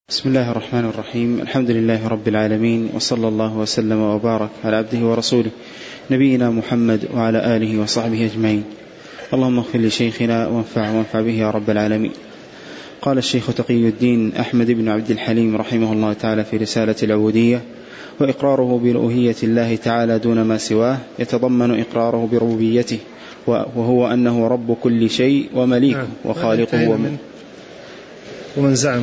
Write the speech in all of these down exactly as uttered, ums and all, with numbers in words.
بسم الله الرحمن الرحيم. الحمد لله رب العالمين، وصلى الله وسلم وبارك على عبده ورسوله نبينا محمد وعلى آله وصحبه أجمعين. اللهم اغفر لشيخنا وانفع وانفع به يا رب العالمين. قال الشيخ تقي الدين أحمد بن عبد الحليم رحمه الله تعالى في رسالة العبودية: وإقراره بألوهية الله تعالى دون ما سواه يتضمن إقراره بربوبيته، وهو أنه رب كل شيء ومليكه وخالقه ومن ومن زعم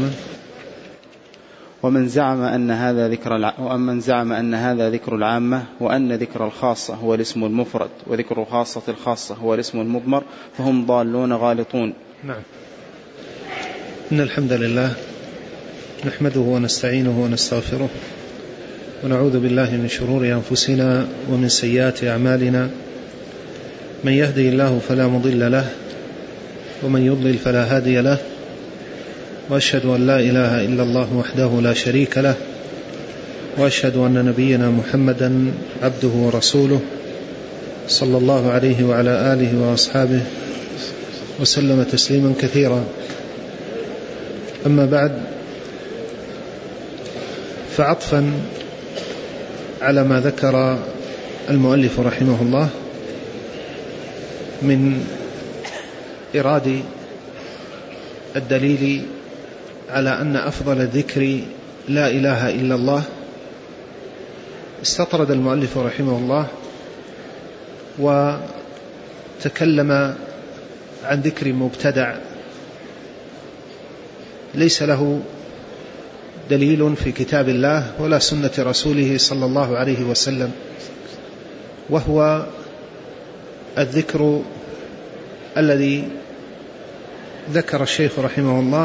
ومن زعم أن هذا ذكر الع... ومن زعم أن هذا ذكر العامة، وأن ذكر الخاصة هو الاسم المفرد، وذكر خاصة الخاصة هو الاسم المضمر، فهم ضالون غالطون. نعم. إن الحمد لله نحمده ونستعينه ونستغفره، ونعوذ بالله من شرور أنفسنا ومن سيئات أعمالنا. من يهدي الله فلا مضل له، ومن يضلل فلا هادي له، وأشهد أن لا إله إلا الله وحده لا شريك له، وأشهد أن نبينا محمدا عبده ورسوله صلى الله عليه وعلى آله وأصحابه وسلم تسليما كثيرا. أما بعد، فعطفا على ما ذكر المؤلف رحمه الله من إرادة الدليل على أن أفضل الذكر لا إله إلا الله، استطرد المؤلف رحمه الله وتكلم عن ذكر مبتدع ليس له دليل في كتاب الله ولا سنة رسوله صلى الله عليه وسلم، وهو الذكر الذي ذكر الشيخ رحمه الله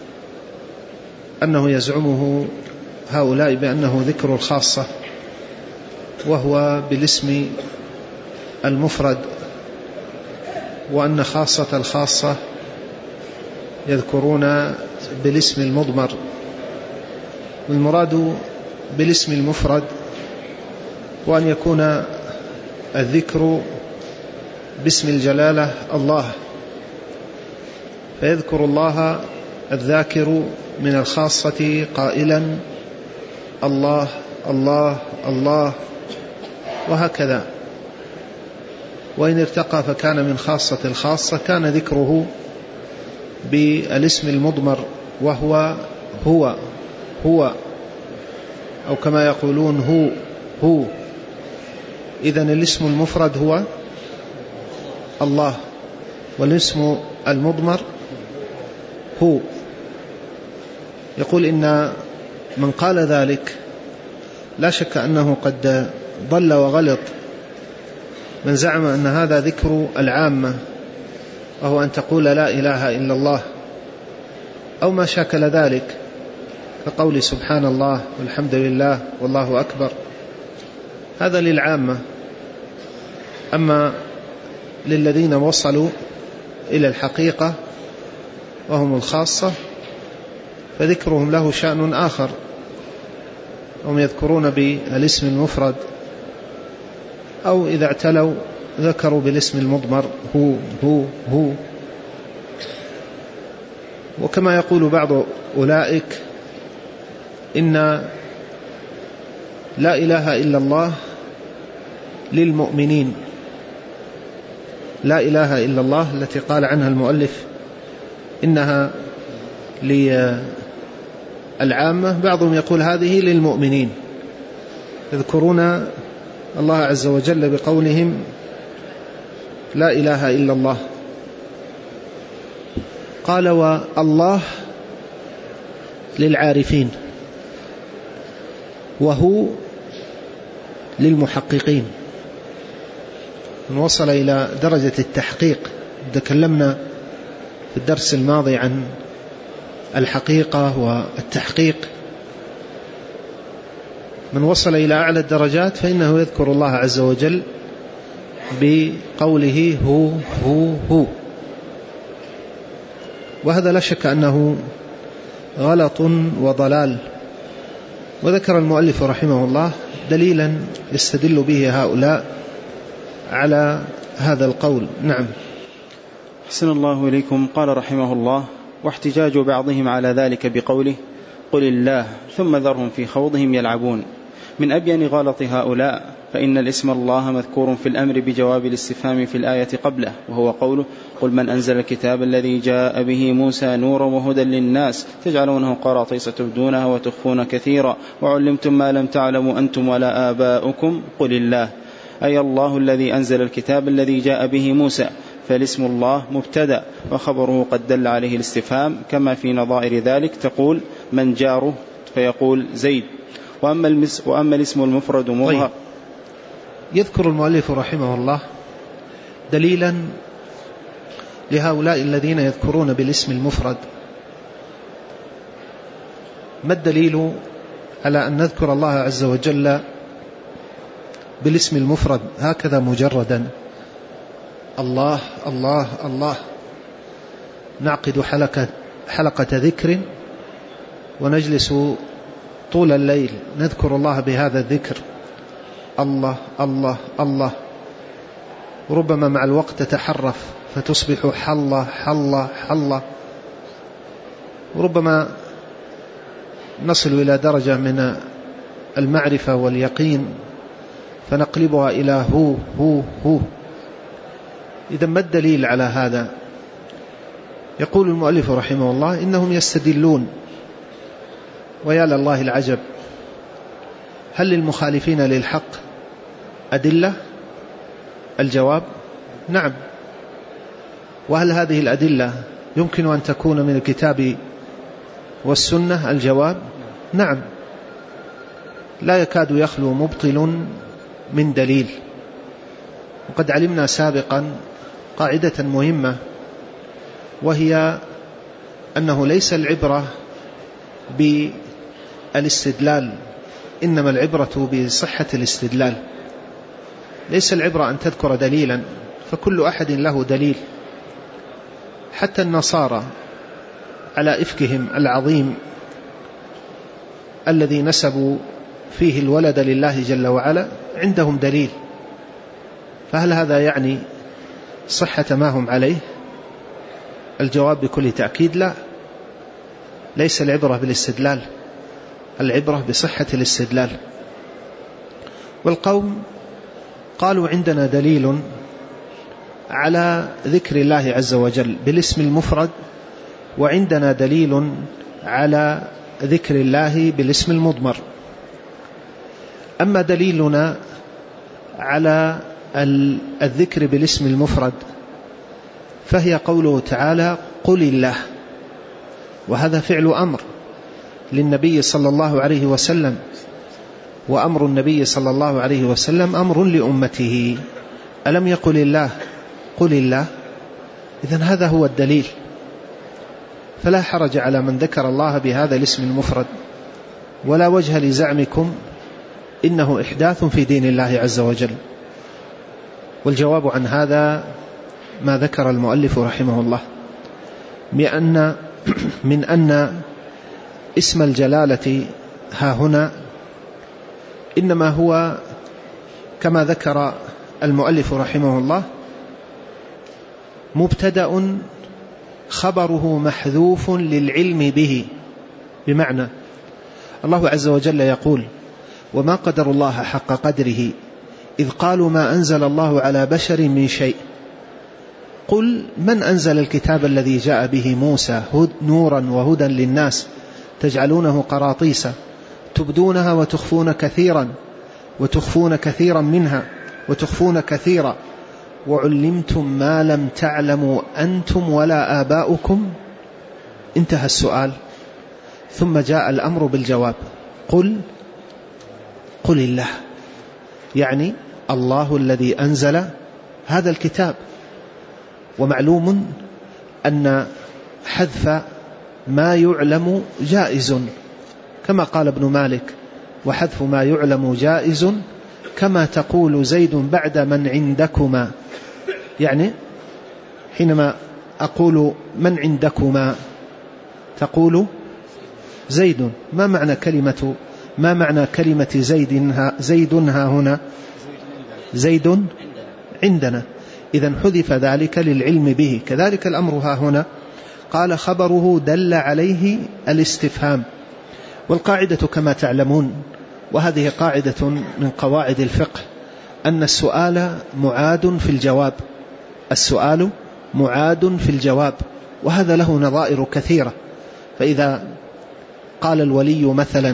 أنه يزعمه هؤلاء بأنه ذكر الخاصة، وهو بالاسم المفرد، وأن خاصة الخاصة يذكرون بالاسم المضمر. والمراد بالاسم المفرد وأن يكون الذكر باسم الجلالة الله، فيذكر الله الذاكر من الخاصة قائلا الله الله الله، وهكذا. وإن ارتقى فكان من خاصة الخاصة كان ذكره بالاسم المضمر، وهو هو هو أو كما يقولون هو هو. إذن الاسم المفرد هو الله، والاسم المضمر هو. يقول إن من قال ذلك لا شك أنه قد ضل وغلط. من زعم أن هذا ذكر العامة، وهو أن تقول لا إله إلا الله أو ما شاكل ذلك، كقول سبحان الله والحمد لله والله أكبر، هذا للعامة. أما للذين وصلوا إلى الحقيقة وهم الخاصة فذكرهم له شأن آخر، هم يذكرون بالاسم المفرد، أو إذا اعتلوا ذكروا بالاسم المضمر هو هو هو. وكما يقول بعض أولئك إن لا إله إلا الله للمؤمنين، لا إله إلا الله التي قال عنها المؤلف إنها للعامة، بعضهم يقول هذه للمؤمنين، يذكرون الله عز وجل بقولهم لا إله إلا الله. قال والله للعارفين، وهو للمحققين. من وصل إلى درجة التحقيق، تكلمنا في الدرس الماضي عن الحقيقة والتحقيق، من وصل إلى أعلى الدرجات فإنه يذكر الله عز وجل بقوله هو هو هو، وهذا لا شك أنه غلط وضلال. وذكر المؤلف رحمه الله دليلا يستدل به هؤلاء على هذا القول. نعم. أحسن الله إليكم. قال رحمه الله: واحتجاج بعضهم على ذلك بقوله: قل الله ثم ذرهم في خوضهم يلعبون. من أبين غلط هؤلاء فإن الاسم الله مذكور في الأمر بجواب الاستفهام في الآية قبله، وهو قوله قل من أنزل الكتاب الذي جاء به موسى نورا وهدى للناس تجعلونه قراطيس تبدونها وتخفون كثيرا وعلمتم ما لم تعلموا أنتم ولا آباؤكم قل الله، أي الله الذي أنزل الكتاب الذي جاء به موسى، فالاسم الله مبتدأ وخبره قد دل عليه الاستفهام، كما في نظائر ذلك تقول من جاره فيقول زيد. وأما, المس وأما الاسم المفرد مظهر. طيب. يذكر المؤلف رحمه الله دليلا لهؤلاء الذين يذكرون بالاسم المفرد. ما الدليل على أن نذكر الله عز وجل بالاسم المفرد هكذا مجردا؟ الله الله الله، نعقد حلقة, حلقة ذكر ونجلس طول الليل نذكر الله بهذا الذكر، الله الله الله، ربما مع الوقت تتحرف فتصبح حلة حلة حلة، وربما نصل إلى درجة من المعرفة واليقين فنقلبها إلى هو هو هو. إذا ما الدليل على هذا؟ يقول المؤلف رحمه الله إنهم يستدلون، ويا لله العجب، هل للمخالفين للحق أدلة؟ الجواب نعم. وهل هذه الأدلة يمكن أن تكون من الكتاب والسنة؟ الجواب نعم. لا يكاد يخلو مبطل من دليل. وقد علمنا سابقا قاعدة مهمة، وهي أنه ليس العبرة بالاستدلال، إنما العبرة بصحة الاستدلال. ليس العبرة أن تذكر دليلا، فكل أحد له دليل. حتى النصارى على إفكهم العظيم الذي نسبوا فيه الولد لله جل وعلا عندهم دليل، فهل هذا يعني صحة ما هم عليه؟ الجواب بكل تأكيد لا. ليس العبرة بالاستدلال، العبرة بصحة الاستدلال. والقوم قالوا عندنا دليل على ذكر الله عز وجل بالاسم المفرد، وعندنا دليل على ذكر الله بالاسم المضمر. أما دليلنا على الذكر بالاسم المفرد فهي قوله تعالى قل الله، وهذا فعل أمر للنبي صلى الله عليه وسلم، وأمر النبي صلى الله عليه وسلم أمر لأمته. ألم يقل الله قل الله؟ إذن هذا هو الدليل. فلا حرج على من ذكر الله بهذا الاسم المفرد، ولا وجه لزعمكم إنه إحداث في دين الله عز وجل. والجواب عن هذا ما ذكر المؤلف رحمه الله، بأن من أن اسم الجلالة ها هنا إنما هو كما ذكر المؤلف رحمه الله مبتدأ خبره محذوف للعلم به، بمعنى الله عز وجل يقول وما قدر الله حق قدره إذ قالوا ما أنزل الله على بشر من شيء. قل من أنزل الكتاب الذي جاء به موسى نورا وهدى للناس تجعلونه قراطيس تبدونها وتخفون كثيرا وتخفون كثيرا منها وتخفون كثيرا وعلمتم ما لم تعلموا أنتم ولا آباؤكم. انتهى السؤال، ثم جاء الأمر بالجواب قل قل الله، يعني الله الذي أنزل هذا الكتاب. ومعلوم أن حذف ما يعلم جائز، كما قال ابن مالك وحذف ما يعلم جائز كما تقول زيد بعد من عندكما. يعني حينما أقول من عندكما تقول زيد، ما معنى كلمة ما معنى كلمة زيد ها زيد ها هنا؟ زيد عندنا. إذن حذف ذلك للعلم به. كذلك الأمر ها هنا، قال خبره دل عليه الاستفهام، والقاعدة كما تعلمون، وهذه قاعدة من قواعد الفقه، أن السؤال معاد في الجواب، السؤال معاد في الجواب، وهذا له نظائر كثيرة. فإذا قال الولي مثلا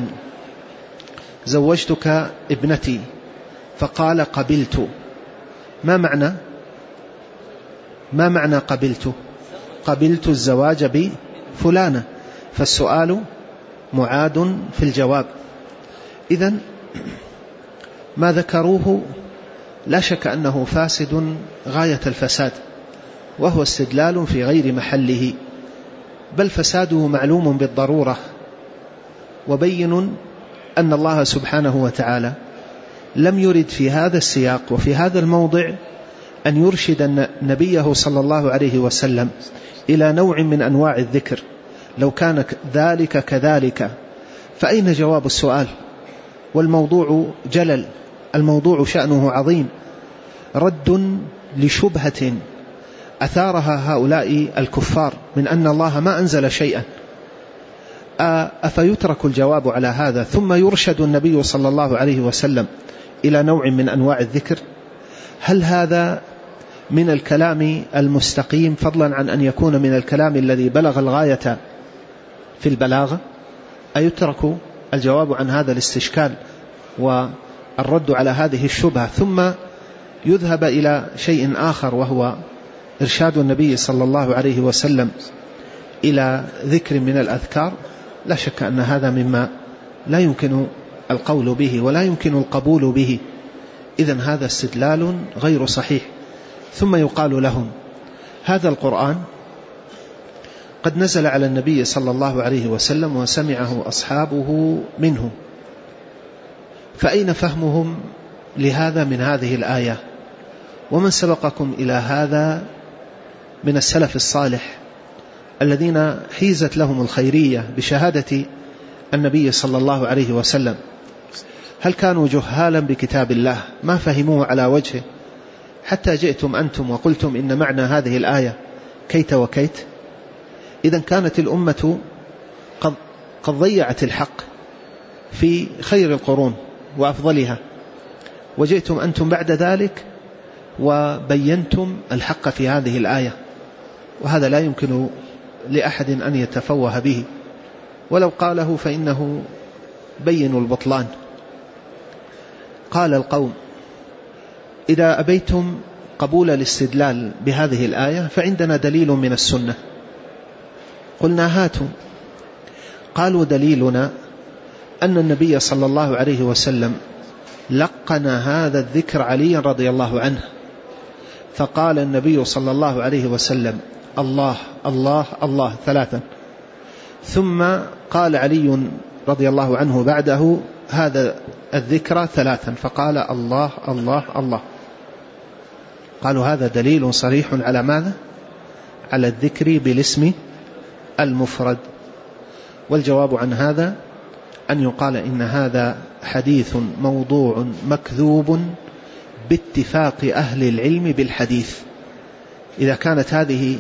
زوجتك ابنتي فقال قبلت، ما معنى ما معنى قبلت؟ قبلت الزواج بفلانة، فالسؤال معاد في الجواب. إذن ما ذكروه لا شك أنه فاسد غاية الفساد، وهو استدلال في غير محله، بل فساده معلوم بالضرورة، وبين أن الله سبحانه وتعالى لم يرد في هذا السياق وفي هذا الموضع أن يرشد نبيه صلى الله عليه وسلم إلى نوع من أنواع الذكر. لو كان ذلك كذلك فأين جواب السؤال؟ والموضوع جلل، الموضوع شأنه عظيم، رد لشبهة أثارها هؤلاء الكفار من أن الله ما أنزل شيئا. أفيترك الجواب على هذا ثم يرشد النبي صلى الله عليه وسلم إلى نوع من أنواع الذكر؟ هل هذا من الكلام المستقيم، فضلا عن أن يكون من الكلام الذي بلغ الغاية في البلاغة؟ أيترك الجواب عن هذا الاستشكال والرد على هذه الشبهة ثم يذهب إلى شيء آخر، وهو إرشاد النبي صلى الله عليه وسلم إلى ذكر من الأذكار؟ لا شك أن هذا مما لا يمكن القول به ولا يمكن القبول به. إذن هذا استدلال غير صحيح. ثم يقال لهم هذا القرآن قد نزل على النبي صلى الله عليه وسلم وسمعه أصحابه منه، فأين فهمهم لهذا من هذه الآية؟ ومن سبقكم إلى هذا من السلف الصالح الذين حيزت لهم الخيرية بشهادة النبي صلى الله عليه وسلم؟ هل كانوا جهالا بكتاب الله ما فهموه على وجهه حتى جئتم أنتم وقلتم إن معنى هذه الآية كيت وكيت؟ إذن كانت الأمة قد, قد ضيعت الحق في خير القرون وأفضلها، وجئتم أنتم بعد ذلك وبينتم الحق في هذه الآية، وهذا لا يمكن لأحد أن يتفوه به، ولو قاله فإنه بين البطلان. قال القوم إذا أبيتم قبول الاستدلال بهذه الآية فعندنا دليل من السنة. قلنا هاتوا. قالوا دليلنا أن النبي صلى الله عليه وسلم لقن هذا الذكر علي رضي الله عنه، فقال النبي صلى الله عليه وسلم الله الله الله ثلاثا، ثم قال علي رضي الله عنه بعده هذا الذكر ثلاثا فقال الله الله الله. قالوا هذا دليل صريح على ماذا؟ على الذكر بالاسم المفرد. والجواب عن هذا أن يقال إن هذا حديث موضوع مكذوب باتفاق أهل العلم بالحديث. إذا كانت هذه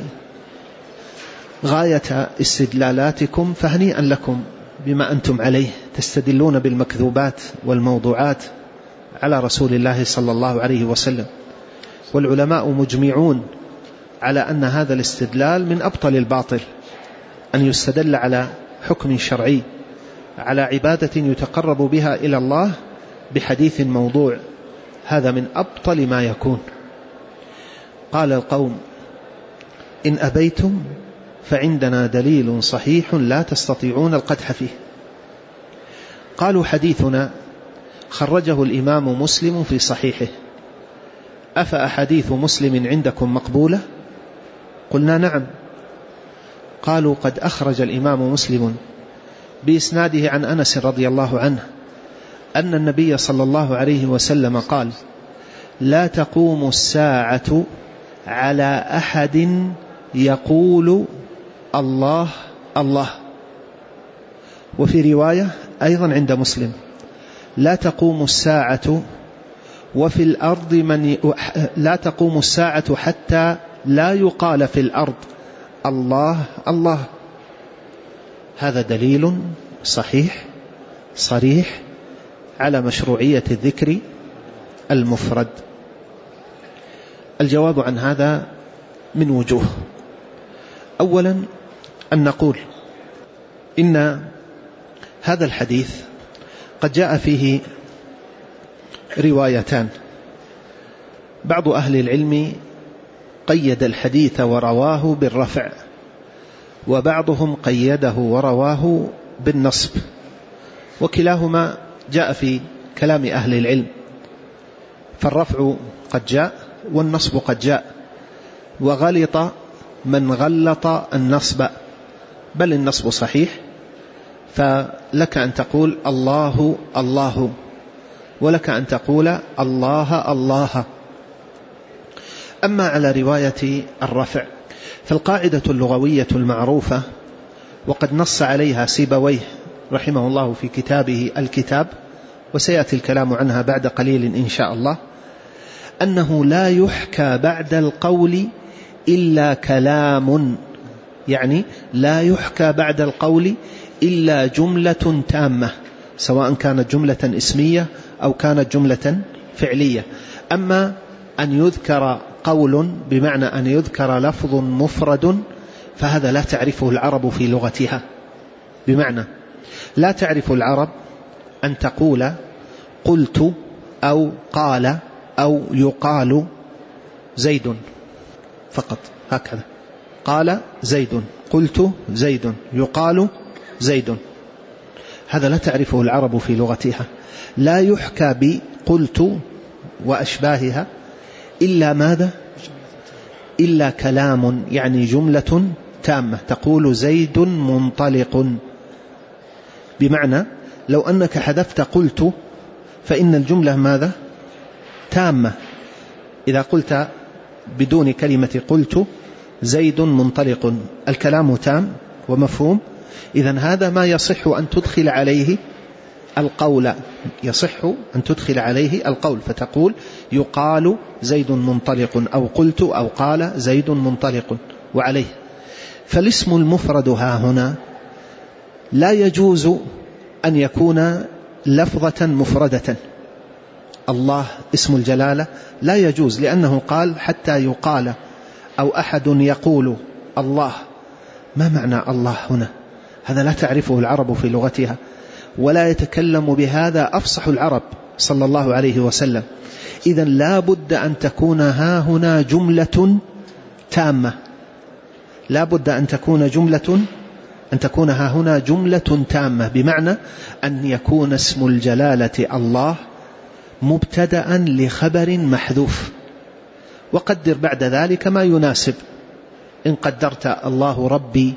غاية استدلالاتكم فهنيئا لكم بما أنتم عليه، تستدلون بالمكذوبات والموضوعات على رسول الله صلى الله عليه وسلم. والعلماء مجمعون على أن هذا الاستدلال من أبطل الباطل، أن يستدل على حكم شرعي على عبادة يتقرب بها إلى الله بحديث موضوع، هذا من أبطل ما يكون. قال القوم إن أبيتم فعندنا دليل صحيح لا تستطيعون القدح فيه. قالوا حديثنا خرجه الإمام مسلم في صحيحه، أفأحاديث مسلم عندكم مقبولة؟ قلنا نعم. قالوا قد أخرج الإمام مسلم بإسناده عن أنس رضي الله عنه أن النبي صلى الله عليه وسلم قال لا تقوم الساعة على أحد يقول الله الله. وفي رواية أيضا عند مسلم لا تقوم الساعة وفي الأرض من ي... لا تقوم الساعة حتى لا يقال في الأرض الله الله. هذا دليل صحيح صريح على مشروعية الذكر المفرد؟ الجواب عن هذا من وجوه. أولا أن نقول إن هذا الحديث قد جاء فيه روايتان، بعض أهل العلم قيد الحديث ورواه بالرفع، وبعضهم قيده ورواه بالنصب، وكلاهما جاء في كلام أهل العلم، فالرفع قد جاء والنصب قد جاء، وغلط من غلط النصب، بل النصب صحيح، فلك أن تقول الله الله، ولك أن تقول الله الله. أما على رواية الرفع فالقاعدة اللغوية المعروفة، وقد نص عليها سيبويه رحمه الله في كتابه الكتاب، وسيأتي الكلام عنها بعد قليل إن شاء الله، أنه لا يحكى بعد القول إلا كلام، يعني لا يحكى بعد القول إلا جملة تامة، سواء كانت جملة اسمية أو كانت جملة فعلية. أما أن يذكر قول بمعنى أن يذكر لفظ مفرد فهذا لا تعرفه العرب في لغتها، بمعنى لا تعرف العرب أن تقول قلت أو قال أو يقال زيد فقط، هكذا قال زيد، قلت زيد، يقال زيد، هذا لا تعرفه العرب في لغتها. لا يحكى بقلت وأشباهها إلا ماذا؟ إلا كلام، يعني جملة تامة، تقول زيد منطلق، بمعنى لو أنك حذفت قلت فإن الجملة ماذا؟ تامة. إذا قلت بدون كلمة قلت زيد منطلق، الكلام تام ومفهوم، إذن هذا ما يصح أن تدخل عليه القول، يصح أن تدخل عليه القول، فتقول يقال زيد منطلق، أو قلت أو قال زيد منطلق وعليه. فالاسم المفرد ها هنا لا يجوز أن يكون لفظة مفردة. الله اسم الجلالة لا يجوز، لأنه قال حتى يقال، أو أحد يقول الله. ما معنى الله هنا؟ هذا لا تعرفه العرب في لغتها، ولا يتكلم بهذا أفصح العرب صلى الله عليه وسلم. إذن لا بد أن تكون ها هنا جملة تامة، لا بد أن تكون جملة أن تكون ها هنا جملة تامة، بمعنى أن يكون اسم الجلالة الله مبتدأ لخبر محذوف، وقدر بعد ذلك ما يناسب. إن قدرت الله ربي،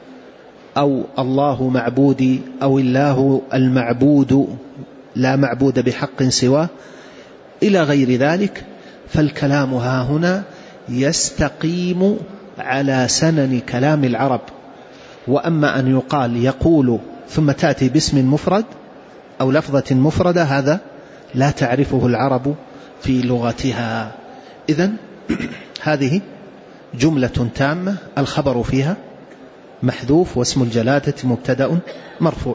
أو الله معبودي، أو الله المعبود لا معبود بحق سواه، إلى غير ذلك، فالكلام ها هنا يستقيم على سنن كلام العرب. وأما أن يقال يقول ثم تأتي باسم مفرد أو لفظة مفردة، هذا لا تعرفه العرب في لغتها. إذن هذه جملة تامة الخبر فيها محذوف، واسم الجلالة مبتدأ مرفوع.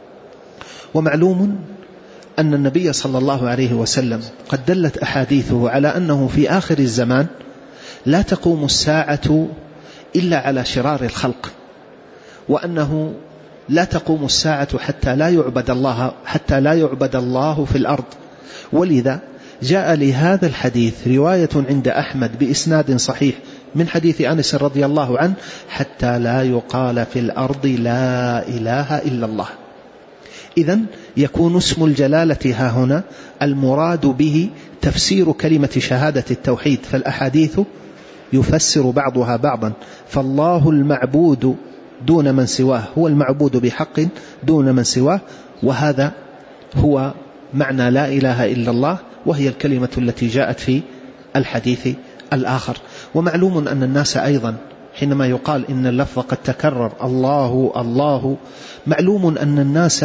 ومعلوم أن النبي صلى الله عليه وسلم قد دلت أحاديثه على أنه في آخر الزمان لا تقوم الساعة إلا على شرار الخلق، وأنه لا تقوم الساعة حتى لا يعبد الله حتى لا يعبد الله في الأرض. ولذا جاء لهذا الحديث رواية عند أحمد بإسناد صحيح من حديث أنس رضي الله عنه: حتى لا يقال في الأرض لا إله إلا الله. إذن يكون اسم الجلالة ها هنا المراد به تفسير كلمة شهادة التوحيد، فالأحاديث يفسر بعضها بعضا. فالله المعبود دون من سواه، هو المعبود بحق دون من سواه، وهذا هو معنى لا إله إلا الله، وهي الكلمة التي جاءت في الحديث الآخر. ومعلوم أن الناس أيضا حينما يقال إن اللفظ قد تكرر الله الله، معلوم أن الناس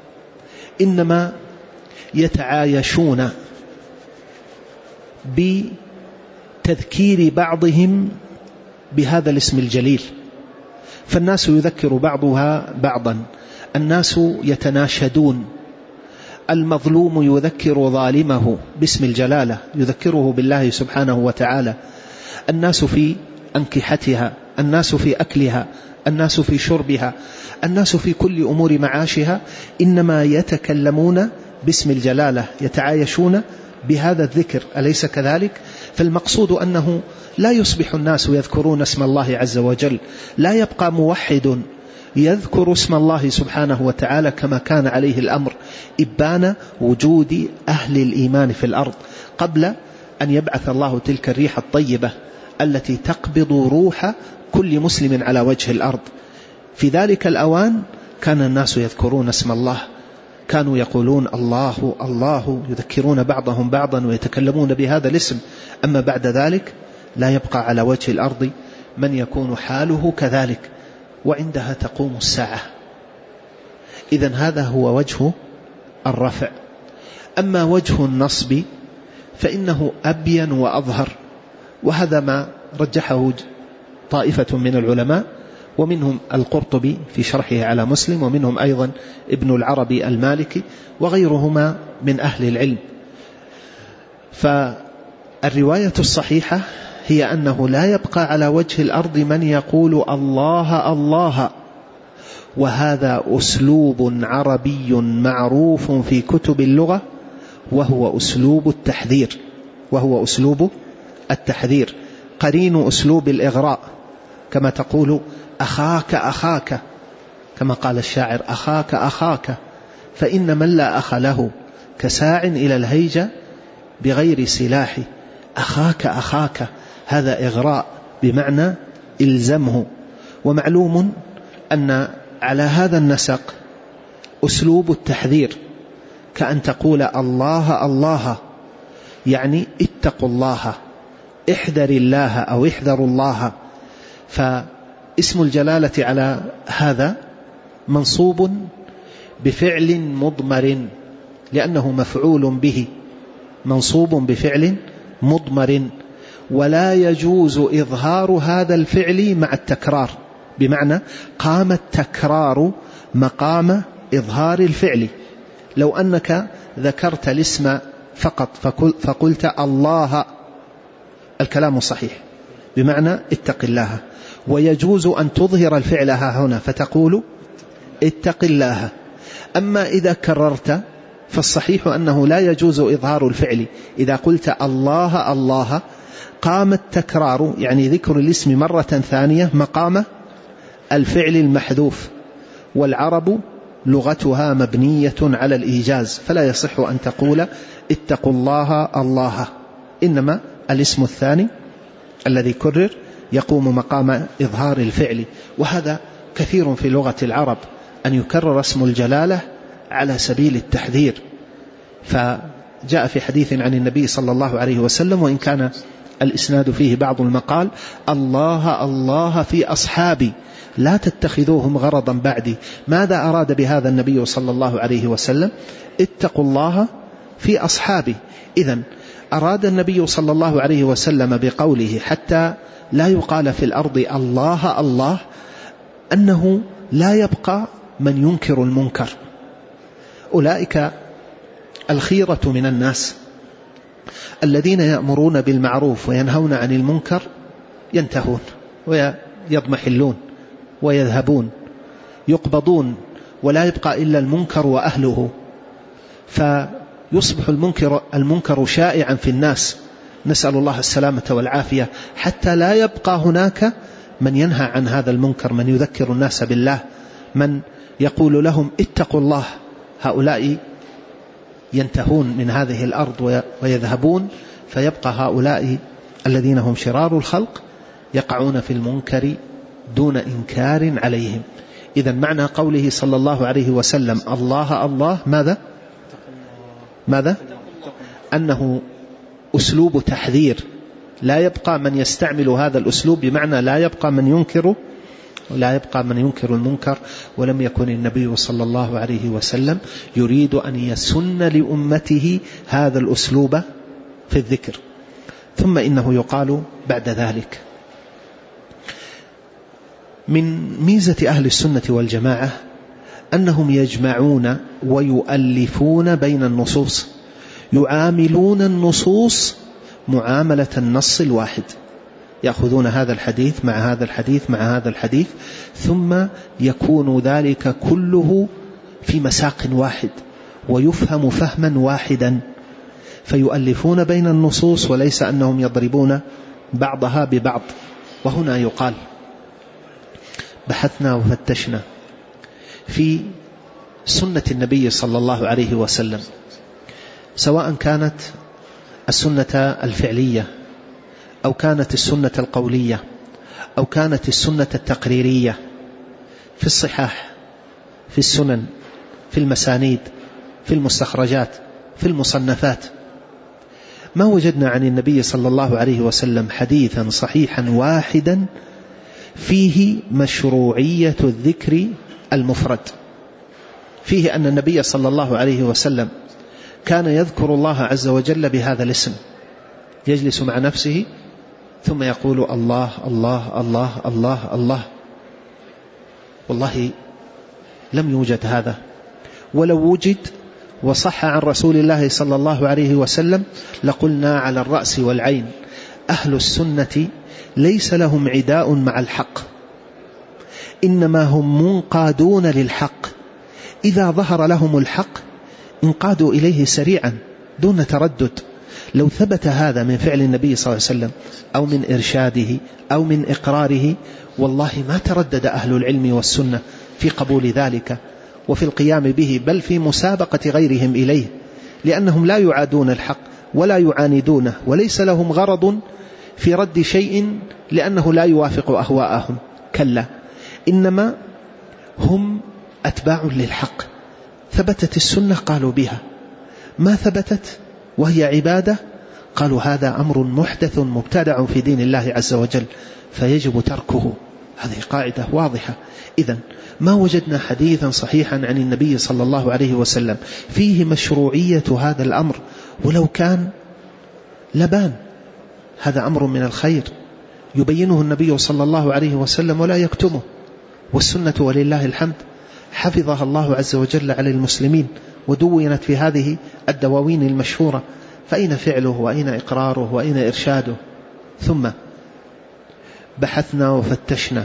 إنما يتعايشون بتذكير بعضهم بهذا الاسم الجليل، فالناس يذكر بعضها بعضا، الناس يتناشدون المظلوم يذكر ظالمه باسم الجلالة، يذكره بالله سبحانه وتعالى. الناس في أنكحتها، الناس في أكلها، الناس في شربها، الناس في كل أمور معاشها إنما يتكلمون باسم الجلالة، يتعايشون بهذا الذكر، أليس كذلك؟ فالمقصود أنه لا يصبح الناس يذكرون اسم الله عز وجل، لا يبقى موحد يذكر اسم الله سبحانه وتعالى كما كان عليه الأمر إبان وجود أهل الإيمان في الأرض قبل أن يبعث الله تلك الريح الطيبة التي تقبض روح كل مسلم على وجه الأرض. في ذلك الأوان كان الناس يذكرون اسم الله، كانوا يقولون الله الله، يذكرون بعضهم بعضا ويتكلمون بهذا الاسم. أما بعد ذلك لا يبقى على وجه الأرض من يكون حاله كذلك، وعندها تقوم الساعة. إذن هذا هو وجه الرفع. أما وجه النصب فإنه أبين وأظهر، وهذا ما رجحه طائفة من العلماء، ومنهم القرطبي في شرحه على مسلم، ومنهم أيضا ابن العربي المالكي وغيرهما من أهل العلم. فالرواية الصحيحة هي أنه لا يبقى على وجه الأرض من يقول الله الله، وهذا أسلوب عربي معروف في كتب اللغة، وهو أسلوب التحذير، وهو أسلوب التحذير قرين أسلوب الإغراء، كما تقول أخاك أخاك، كما قال الشاعر أخاك أخاك، فإن من لا أخ له كساع إلى الهيجة بغير سلاح. أخاك أخاك هذا إغراء بمعنى إلزمه. ومعلوم أن على هذا النسق أسلوب التحذير كأن تقول الله الله، يعني اتقوا الله، احذر الله أو احذروا الله. فاسم الجلالة على هذا منصوب بفعل مضمر لأنه مفعول به، منصوب بفعل مضمر، ولا يجوز إظهار هذا الفعل مع التكرار، بمعنى قام التكرار مقام إظهار الفعل. لو أنك ذكرت الاسم فقط فقلت الله، الكلام صحيح بمعنى اتق الله، ويجوز أن تظهر الفعل ها هنا فتقول اتق الله. أما إذا كررت فالصحيح أنه لا يجوز إظهار الفعل. إذا قلت الله الله قام التكرار، يعني ذكر الاسم مرة ثانية مقام الفعل المحذوف، والعرب لغتها مبنية على الإيجاز، فلا يصح أن تقول اتقوا الله الله، إنما الاسم الثاني الذي كرر يقوم مقام إظهار الفعل. وهذا كثير في لغة العرب أن يكرر اسم الجلالة على سبيل التحذير. فجاء في حديث عن النبي صلى الله عليه وسلم، وإن كان الإسناد فيه بعض المقال: الله الله في أصحابي لا تتخذوهم غرضا بعدي. ماذا أراد بهذا النبي صلى الله عليه وسلم؟ اتقوا الله في أصحابي. إذن أراد النبي صلى الله عليه وسلم بقوله حتى لا يقال في الأرض الله الله أنه لا يبقى من ينكر المنكر. أولئك الخيرة من الناس الذين يأمرون بالمعروف وينهون عن المنكر ينتهون ويضمحلون ويذهبون، يقبضون، ولا يبقى إلا المنكر وأهله، فيصبح المنكر, المنكر شائعا في الناس، نسأل الله السلامة والعافية، حتى لا يبقى هناك من ينهى عن هذا المنكر، من يذكر الناس بالله، من يقول لهم اتقوا الله. هؤلاء ينتهون من هذه الأرض ويذهبون، فيبقى هؤلاء الذين هم شرار الخلق يقعون في المنكر دون إنكار عليهم. إذن معنى قوله صلى الله عليه وسلم الله الله ماذا؟ ماذا؟ أنه أسلوب تحذير، لا يبقى من يستعمل هذا الأسلوب، بمعنى لا يبقى من ينكر لا يبقى من ينكر المنكر. ولم يكن النبي صلى الله عليه وسلم يريد أن يسن لأمته هذا الأسلوب في الذكر. ثم إنه يقال بعد ذلك من ميزة أهل السنة والجماعة أنهم يجمعون ويؤلفون بين النصوص، يعاملون النصوص معاملة النص الواحد، يأخذون هذا الحديث مع هذا الحديث مع هذا الحديث، ثم يكون ذلك كله في مساق واحد ويفهم فهما واحدا، فيؤلفون بين النصوص وليس أنهم يضربون بعضها ببعض. وهنا يقال بحثنا وفتشنا في سنة النبي صلى الله عليه وسلم، سواء كانت السنة الفعلية أو كانت السنة القولية أو كانت السنة التقريرية، في الصحاح، في السنن، في المسانيد، في المستخرجات، في المصنفات، ما وجدنا عن النبي صلى الله عليه وسلم حديثا صحيحا واحدا فيه مشروعية الذكر المفرد، فيه أن النبي صلى الله عليه وسلم كان يذكر الله عز وجل بهذا الاسم، يجلس مع نفسه ثم يقول الله الله الله الله الله. والله لم يوجد هذا، ولو وجد وصح عن رسول الله صلى الله عليه وسلم لقلنا على الرأس والعين أهل السنة ليس لهم عداء مع الحق، إنما هم منقادون للحق، إذا ظهر لهم الحق انقادوا إليه سريعا دون تردد. لو ثبت هذا من فعل النبي صلى الله عليه وسلم أو من إرشاده أو من إقراره، والله ما تردد أهل العلم والسنة في قبول ذلك وفي القيام به، بل في مسابقة غيرهم إليه، لأنهم لا يعادون الحق ولا يعاندونه، وليس لهم غرض في رد شيء لأنه لا يوافق أهواءهم، كلا، إنما هم أتباع للحق. ثبتت السنة قالوا بها، ما ثبتت وهي عبادة قالوا هذا أمر محدث مبتدع في دين الله عز وجل فيجب تركه. هذه قاعدة واضحة. إذن ما وجدنا حديثا صحيحا عن النبي صلى الله عليه وسلم فيه مشروعية هذا الأمر، ولو كان لبان، هذا أمر من الخير يبينه النبي صلى الله عليه وسلم ولا يكتمه، والسنة ولله الحمد حفظها الله عز وجل على المسلمين ودونت في هذه الدواوين المشهورة، فأين فعله وأين إقراره وأين إرشاده؟ ثم بحثنا وفتشنا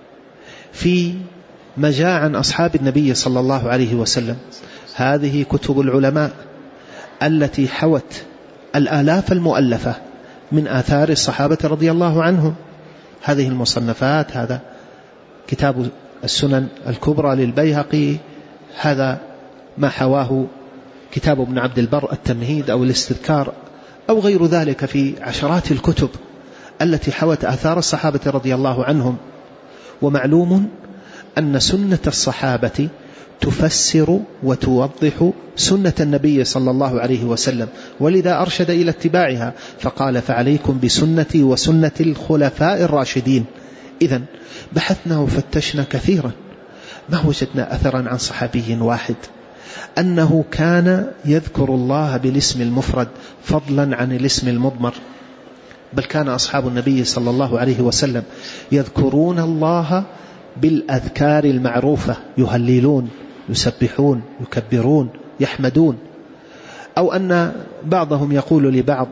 في ما جاء عن أصحاب النبي صلى الله عليه وسلم، هذه كتب العلماء التي حوت الآلاف المؤلفة من آثار الصحابة رضي الله عنهم، هذه المصنفات، هذا كتاب السنن الكبرى للبيهقي، هذا ما حواه كتاب ابن عبد البر التمهيد أو الاستذكار أو غير ذلك، في عشرات الكتب التي حوت آثار الصحابة رضي الله عنهم. ومعلوم أن سنة الصحابة تفسر وتوضح سنة النبي صلى الله عليه وسلم، ولذا أرشد إلى اتباعها فقال فعليكم بسنتي وسنة الخلفاء الراشدين. إذن بحثنا وفتشنا كثيرا ما وجدنا أثرا عن صحابي واحد أنه كان يذكر الله بالاسم المفرد فضلا عن الاسم المضمر، بل كان أصحاب النبي صلى الله عليه وسلم يذكرون الله بالأذكار المعروفة، يهللون، يسبحون، يكبرون، يحمدون. أو أن بعضهم يقول لبعض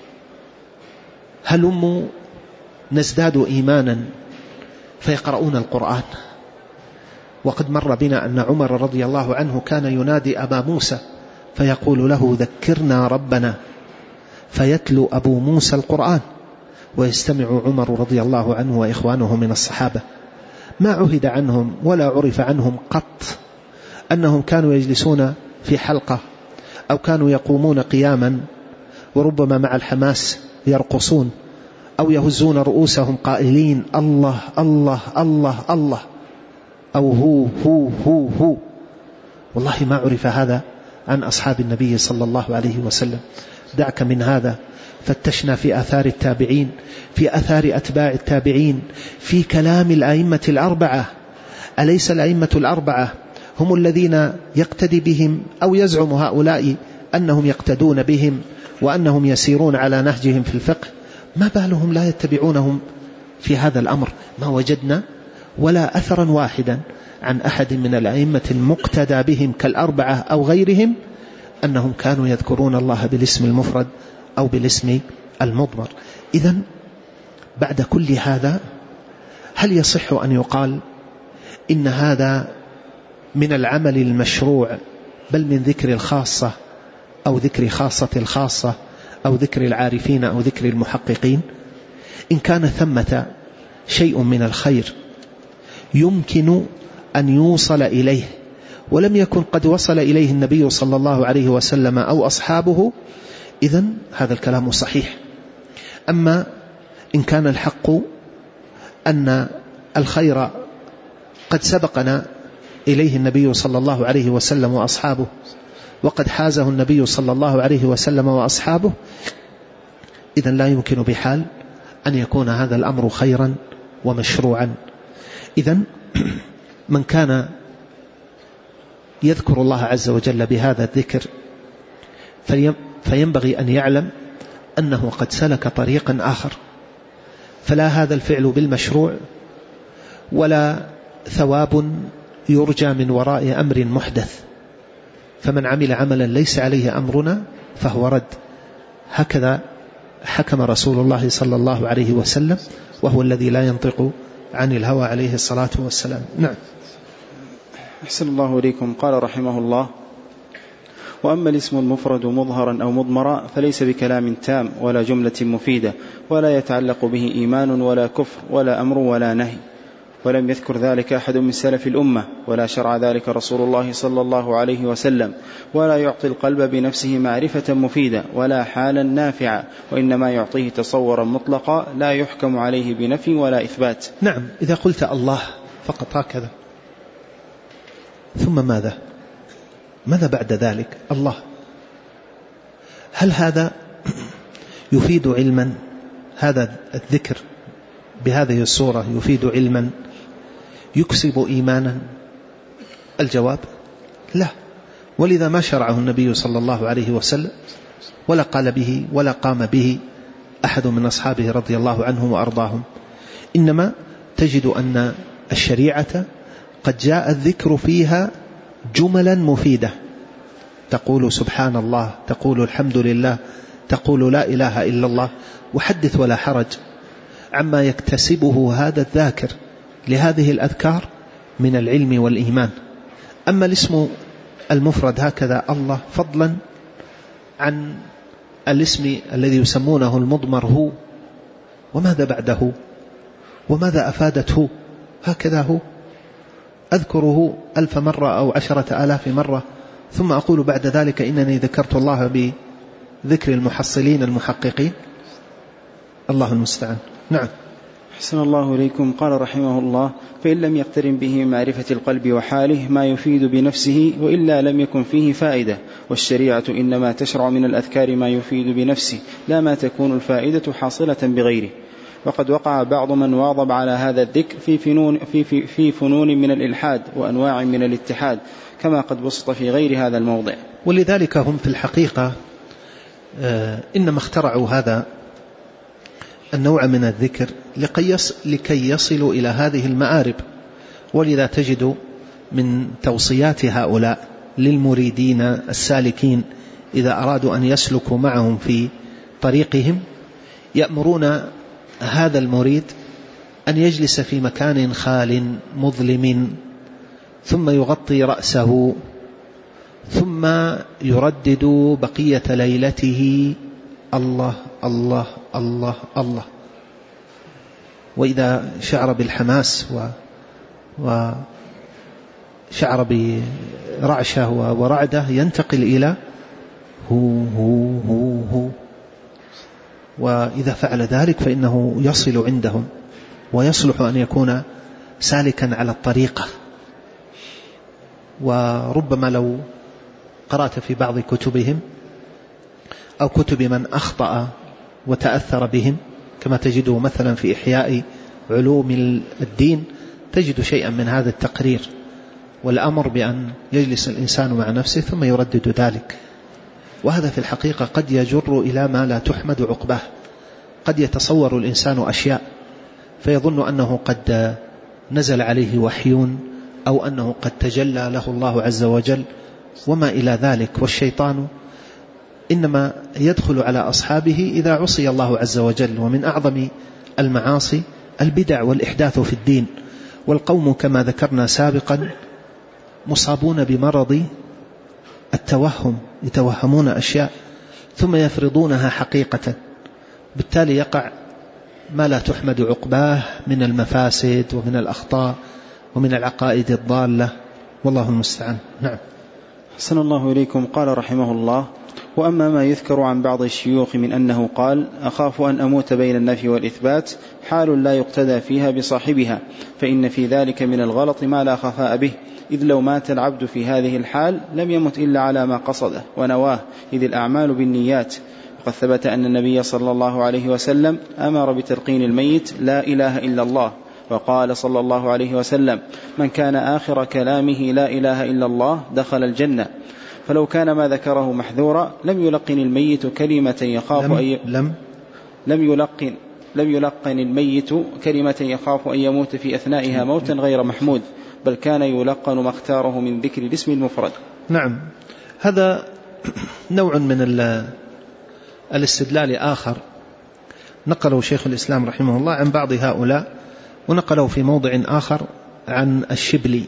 هلموا نزداد إيمانا، فيقرؤون القرآن. وقد مر بنا أن عمر رضي الله عنه كان ينادي أبا موسى فيقول له ذكرنا ربنا، فيتلو أبو موسى القرآن ويستمع عمر رضي الله عنه وإخوانه من الصحابة. ما عهد عنهم ولا عرف عنهم قط أنهم كانوا يجلسون في حلقة أو كانوا يقومون قياما وربما مع الحماس يرقصون أو يهزون رؤوسهم قائلين الله الله الله الله أو هو هو هو هو. والله ما عرف هذا عن أصحاب النبي صلى الله عليه وسلم. دعك من هذا، فتشنا في آثار التابعين، في آثار أتباع التابعين، في كلام الأئمة الأربعة. أليس الأئمة الأربعة هم الذين يقتدي بهم أو يزعم هؤلاء أنهم يقتدون بهم وأنهم يسيرون على نهجهم في الفقه؟ ما بالهم لا يتبعونهم في هذا الأمر؟ ما وجدنا ولا أثرا واحدا عن أحد من الأئمة المقتدى بهم كالأربعة أو غيرهم أنهم كانوا يذكرون الله بالاسم المفرد أو بالاسم المضمر. إذن بعد كل هذا هل يصح أن يقال إن هذا من العمل المشروع بل من ذكر الخاصة أو ذكر خاصة الخاصة أو ذكر العارفين أو ذكر المحققين؟ إن كان ثمة شيء من الخير يمكن أن يوصل إليه ولم يكن قد وصل إليه النبي صلى الله عليه وسلم أو أصحابه، إذن هذا الكلام صحيح. أما إن كان الحق أن الخير قد سبقنا إليه النبي صلى الله عليه وسلم وأصحابه وقد حازه النبي صلى الله عليه وسلم وأصحابه، إذن لا يمكن بحال أن يكون هذا الأمر خيرا ومشروعا. إذن من كان يذكر الله عز وجل بهذا الذكر فينبغي أن يعلم أنه قد سلك طريقا آخر، فلا هذا الفعل بالمشروع ولا ثواب يرجى من وراء أمر محدث، فمن عمل عملا ليس عليه أمرنا فهو رد. هكذا حكم رسول الله صلى الله عليه وسلم، وهو الذي لا ينطق عن الهوى عليه الصلاة والسلام. نعم. أحسن الله إليكم. قال رحمه الله: وأما الاسم المفرد مظهرا أو مضمرا فليس بكلام تام ولا جملة مفيدة، ولا يتعلق به إيمان ولا كفر ولا أمر ولا نهي، ولم يذكر ذلك أحد من سلف الأمة، ولا شرع ذلك رسول الله صلى الله عليه وسلم، ولا يعطي القلب بنفسه معرفة مفيدة ولا حالا نافعة، وإنما يعطيه تصورا مطلقا لا يحكم عليه بنفي ولا إثبات. نعم. إذا قلت الله فقط هكذا، ثم ماذا؟ ماذا بعد ذلك؟ الله، هل هذا يفيد علما؟ هذا الذكر بهذه الصورة يفيد علما يكسب إيمانا؟ الجواب لا. ولذا ما شرعه النبي صلى الله عليه وسلم ولا قال به ولا قام به أحد من أصحابه رضي الله عنهم وأرضاهم. إنما تجد أن الشريعة قد جاء الذكر فيها جملا مفيدة، تقول سبحان الله، تقول الحمد لله، تقول لا إله إلا الله، وحدث ولا حرج عما يكتسبه هذا الذاكر لهذه الأذكار من العلم والإيمان. أما الاسم المفرد هكذا الله، فضلا عن الاسم الذي يسمونه المضمر هو، وماذا بعده؟ وماذا أفادته؟ هكذا هو، أذكره ألف مرة أو عشرة آلاف مرة، ثم أقول بعد ذلك إنني ذكرت الله بذكر المحصلين المحققين. الله المستعان. نعم. أحسن الله إليكم. قال رحمه الله: فإن لم يقترن به معرفة القلب وحاله ما يفيد بنفسه وإلا لم يكن فيه فائدة، والشريعة إنما تشرع من الأذكار ما يفيد بنفسه لا ما تكون الفائدة حاصلة بغيره. وقد وقع بعض من واظب على هذا الذكر في فنون, في, في, في فنون من الإلحاد وأنواع من الاتحاد، كما قد بسط في غير هذا الموضع. ولذلك هم في الحقيقة آه إنما اخترعوا هذا النوع من الذكر لكي يصلوا إلى هذه المآرب. ولذا تجد من توصيات هؤلاء للمريدين السالكين إذا أرادوا أن يسلكوا معهم في طريقهم، يأمرون هذا المريد أن يجلس في مكان خال مظلم، ثم يغطي رأسه، ثم يردد بقية ليلته الله الله الله الله. وإذا شعر بالحماس وشعر برعشة ورعدة ينتقل إلى هو هو هو هو. وإذا فعل ذلك فإنه يصل عندهم ويصلح أن يكون سالكا على الطريقة. وربما لو قرأت في بعض كتبهم أو كتب من أخطأ وتأثر بهم، كما تجده مثلا في إحياء علوم الدين، تجد شيئا من هذا التقرير والأمر بأن يجلس الإنسان مع نفسه ثم يردد ذلك. وهذا في الحقيقة قد يجر إلى ما لا تحمد عقباه. قد يتصور الإنسان أشياء فيظن أنه قد نزل عليه وحي أو أنه قد تجلى له الله عز وجل وما إلى ذلك. والشيطان إنما يدخل على أصحابه إذا عصي الله عز وجل. ومن أعظم المعاصي البدع والإحداث في الدين. والقوم كما ذكرنا سابقا مصابون بمرض التوهم، يتوهمون أشياء ثم يفرضونها حقيقة، بالتالي يقع ما لا تحمد عقباه من المفاسد ومن الأخطاء ومن العقائد الضالة، والله المستعان. نعم. حسن الله إليكم. قال رحمه الله: وأما ما يذكر عن بعض الشيوخ من أنه قال: أخاف أن أموت بين النفي والإثبات، حال لا يقتدى فيها بصاحبها، فإن في ذلك من الغلط ما لا خفاء به، إذ لو مات العبد في هذه الحال لم يمت إلا على ما قصده ونواه، إذ الأعمال بالنيات. وقد ثبت أن النبي صلى الله عليه وسلم أمر بتلقين الميت لا إله إلا الله، وقال صلى الله عليه وسلم: من كان آخر كلامه لا إله إلا الله دخل الجنة. فلو كان ما ذكره محذورا لم يلقن الميت كلمة يخاف لم, أن لم, لم يلقن لم يلقن الميت كلمة يخاف أن يموت في أثنائها موتا غير محمود، بل كان يلقن ما اختاره من ذكر الاسم المفرد. نعم. هذا نوع من الاستدلال آخر نقله شيخ الإسلام رحمه الله عن بعض هؤلاء، ونقله في موضع آخر عن الشبلي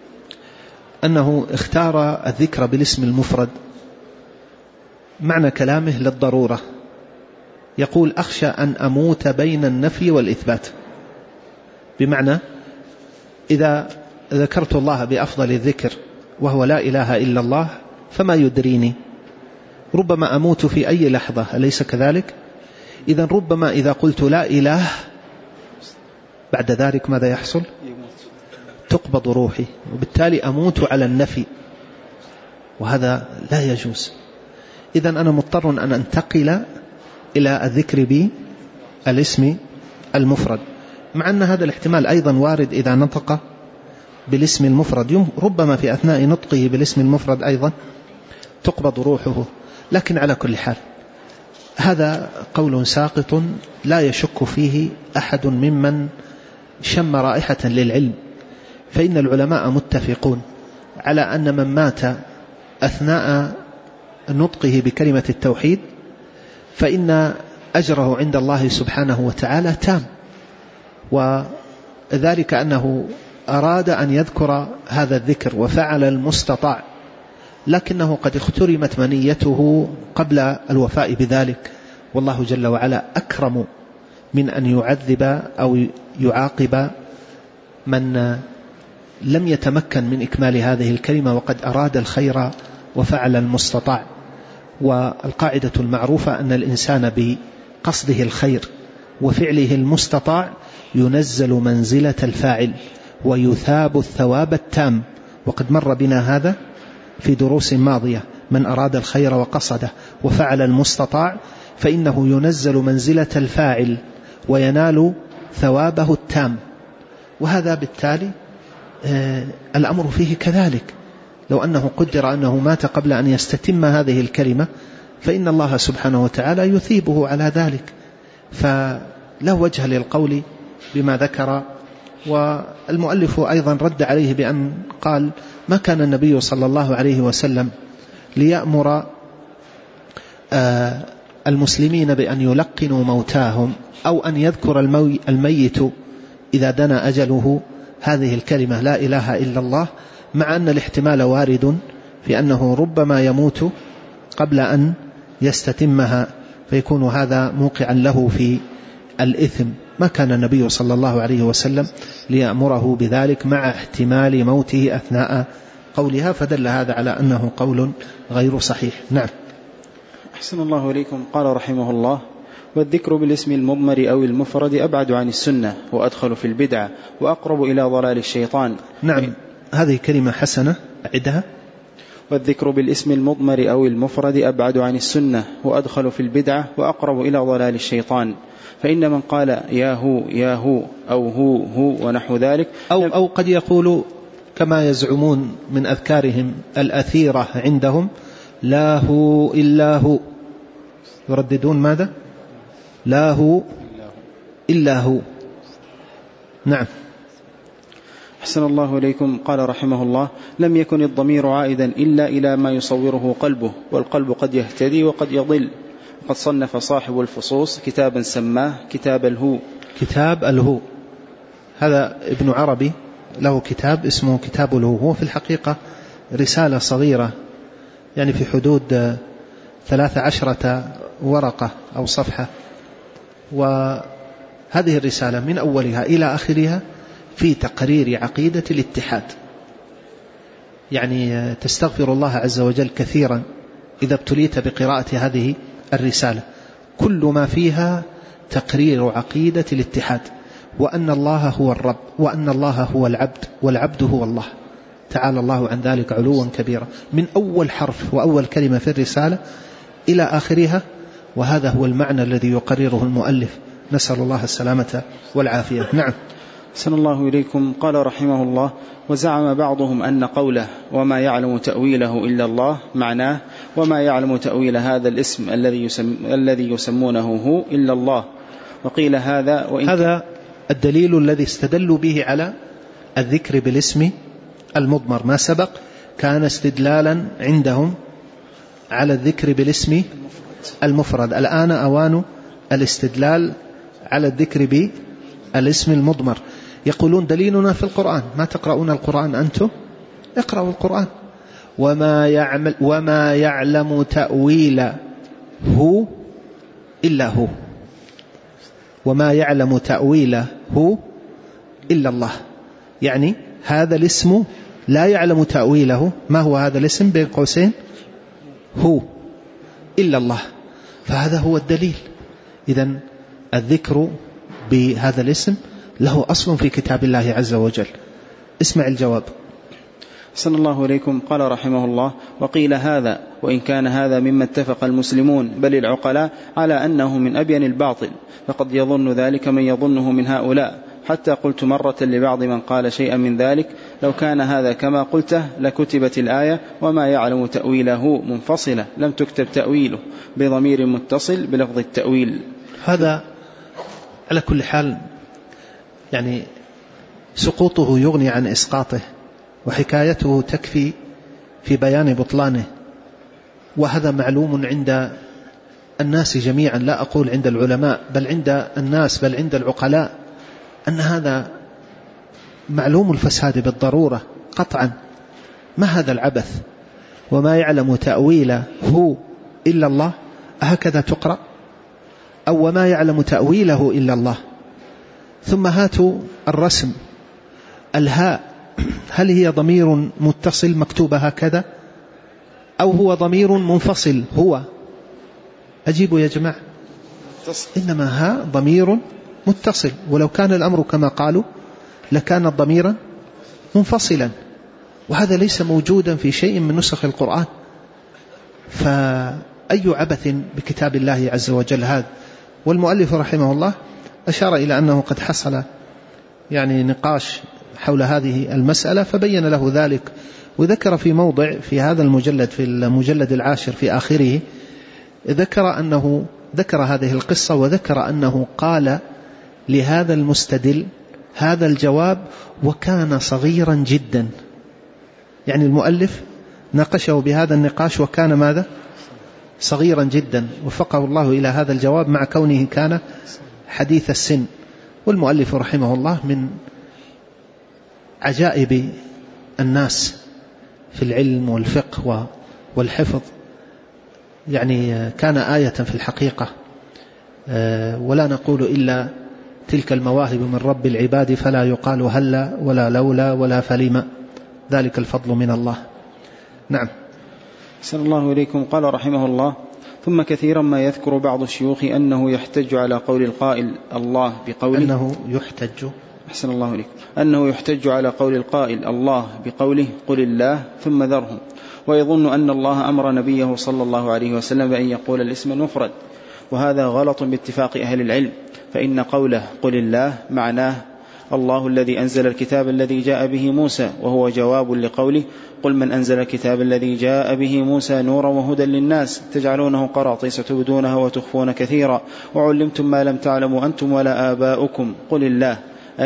أنه اختار الذكر بالاسم المفرد. معنى كلامه للضرورة، يقول: أخشى أن أموت بين النفي والإثبات، بمعنى إذا ذكرت الله بأفضل الذكر وهو لا إله إلا الله فما يدريني، ربما أموت في أي لحظة، أليس كذلك؟ إذن ربما إذا قلت لا إله بعد ذلك ماذا يحصل؟ تقبض روحي، وبالتالي أموت على النفي، وهذا لا يجوز. إذن أنا مضطر أن أنتقل إلى الذكر بالاسم المفرد، مع أن هذا الاحتمال أيضا وارد إذا نطق بالاسم المفرد، ربما في أثناء نطقه بالاسم المفرد أيضا تقبض روحه. لكن على كل حال هذا قول ساقط لا يشك فيه أحد ممن شم رائحة للعلم، فإن العلماء متفقون على أن من مات أثناء نطقه بكلمة التوحيد فإن أجره عند الله سبحانه وتعالى تام، وذلك أنه أراد أن يذكر هذا الذكر وفعل المستطاع، لكنه قد اخترمت منيته قبل الوفاء بذلك، والله جل وعلا أكرم من أن يعذب أو يعاقب من لم يتمكن من إكمال هذه الكلمة وقد أراد الخير وفعل المستطاع. والقاعدة المعروفة أن الإنسان بقصده الخير وفعله المستطاع ينزل منزلة الفاعل ويثاب الثواب التام، وقد مر بنا هذا في دروس ماضية. من أراد الخير وقصده وفعل المستطاع فإنه ينزل منزلة الفاعل وينال ثوابه التام، وهذا بالتالي آه الأمر فيه كذلك. لو أنه قدر أنه مات قبل أن يستتم هذه الكلمة فإن الله سبحانه وتعالى يثيبه على ذلك، فلا وجه للقول بما ذكر. والمؤلف أيضا رد عليه بأن قال: ما كان النبي صلى الله عليه وسلم ليأمر آه المسلمين بأن يلقنوا موتاهم أو أن يذكر الميت إذا دنا أجله هذه الكلمة لا إله إلا الله، مع أن الاحتمال وارد في أنه ربما يموت قبل أن يستتمها، فيكون هذا موقعا له في الإثم. ما كان النبي صلى الله عليه وسلم ليأمره بذلك مع احتمال موته أثناء قولها، فدل هذا على أنه قول غير صحيح. نعم. أحسن الله إليكم. قال رحمه الله: والذكر بالاسم المضمر أو المفرد أبعد عن السنة وأدخل في البدعة وأقرب إلى ضلال الشيطان. نعم، هذه كلمة حسنة أعدها. والذكر بالاسم المضمر أو المفرد أبعد عن السنة وأدخل في البدعة وأقرب إلى ضلال الشيطان، فإن من قال يا هو يا هو أو هو هو ونحو ذلك، أو, أو قد يقول كما يزعمون من أذكارهم الأثيرة عندهم: لا هو إلا هو، يرددون ماذا؟ لا هو إلا هو. نعم. أحسن الله إليكم. قال رحمه الله: لم يكن الضمير عائدا إلا إلى ما يصوره قلبه، والقلب قد يهتدي وقد يضل. قد صنف صاحب الفصوص كتابا سماه كتاب الهو. كتاب الهو هذا ابن عربي له كتاب اسمه كتاب الهو، هو في الحقيقة رسالة صغيرة يعني في حدود ثلاث عشرة ورقة أو صفحة، وهذه الرسالة من أولها إلى آخرها في تقرير عقيدة الاتحاد. يعني تستغفر الله عز وجل كثيرا إذا ابتليت بقراءة هذه الرسالة، كل ما فيها تقرير عقيدة الاتحاد، وأن الله هو الرب، وأن الله هو العبد، والعبد هو الله، تعالى الله عن ذلك علوا كبيرا، من أول حرف وأول كلمة في الرسالة إلى آخرها. وهذا هو المعنى الذي يقرره المؤلف، نسأل الله السلامة والعافية. نعم. أحسن الله إليكم. قال رحمه الله: وزعم بعضهم أن قوله وما يعلم تأويله إلا الله معناه وما يعلم تأويل هذا الاسم الذي يسم الذي يسمونه هو إلا الله. وقيل هذا وإن هذا الدليل الذي استدلوا به على الذكر بالاسم المضمر، ما سبق كان استدلالا عندهم على الذكر بالاسم المفرد، الآن أوان الاستدلال على الذكر بالاسم المضمر. يقولون دليلنا في القرآن، ما تقرؤون القرآن أنتم؟ اقرأوا القرآن. وما يعمل وما يعلم تأويله إلا هو، وما يعلم تأويله إلا الله. يعني هذا الاسم لا يعلم تأويله. ما هو هذا الاسم بين قوسين؟ هو إلا الله. فهذا هو الدليل. إذن الذكر بهذا الاسم له أصل في كتاب الله عز وجل. اسمع الجواب. أحسن الله إليكم. قال رحمه الله: وقيل هذا وإن كان هذا مما اتفق المسلمون بل العقلاء على أنه من أبين الباطل، فقد يظن ذلك من يظنه من هؤلاء، حتى قلت مرة لبعض من قال شيئا من ذلك: لو كان هذا كما قلته لكتبت الآية وما يعلم تأويله منفصلة، لم تكتب تأويله بضمير متصل بلفظ التأويل. هذا على كل حال يعني سقوطه يغني عن إسقاطه، وحكايته تكفي في بيان بطلانه. وهذا معلوم عند الناس جميعا، لا أقول عند العلماء بل عند الناس بل عند العقلاء، أن هذا معلوم الفساد بالضرورة قطعا. ما هذا العبث؟ وما يعلم تأويله هو إلا الله، هكذا تقرأ؟ أو وما يعلم تأويله إلا الله. ثم هاتوا الرسم، الهاء هل هي ضمير متصل مكتوبة هكذا أو هو ضمير منفصل؟ هو أجيبوا يا جماعة. إنما ها ضمير متصل، ولو كان الأمر كما قالوا لكان الضمير منفصلا، وهذا ليس موجودا في شيء من نسخ القرآن. فأي عبث بكتاب الله عز وجل هذا. والمؤلف رحمه الله أشار إلى أنه قد حصل يعني نقاش حول هذه المسألة فبين له ذلك، وذكر في موضع في هذا المجلد في المجلد العاشر في آخره ذكر أنه ذكر هذه القصة، وذكر أنه قال لهذا المستدل هذا الجواب وكان صغيرا جدا. يعني المؤلف ناقشه بهذا النقاش وكان ماذا؟ صغيرا جدا، وفقه الله إلى هذا الجواب مع كونه كان حديث السن. والمؤلف رحمه الله من عجائب الناس في العلم والفقه والحفظ، يعني كان آية في الحقيقة، ولا نقول إلا تلك المواهب من رب العباد فلا يقال هلا ولا لولا ولا فلما، ذلك الفضل من الله. نعم. أحسن الله إليكم. قال رحمه الله: ثم كثيرا ما يذكر بعض الشيوخ أنه يحتج على قول القائل الله بقوله أنه يحتج أحسن الله إليكم أنه يحتج على قول القائل الله بقوله قل الله ثم ذرهم، ويظن أن الله أمر نبيه صلى الله عليه وسلم بأن يقول الاسم المفرد، وهذا غلط باتفاق أهل العلم، فإن قوله قل الله معناه الله الذي أنزل الكتاب الذي جاء به موسى، وهو جواب لقوله قل من أنزل الكتاب الذي جاء به موسى نورا وهدى للناس تجعلونه قراطيس تبدونها وتخفون كثيرا وعلمتم ما لم تعلموا أنتم ولا آباؤكم قل الله، أي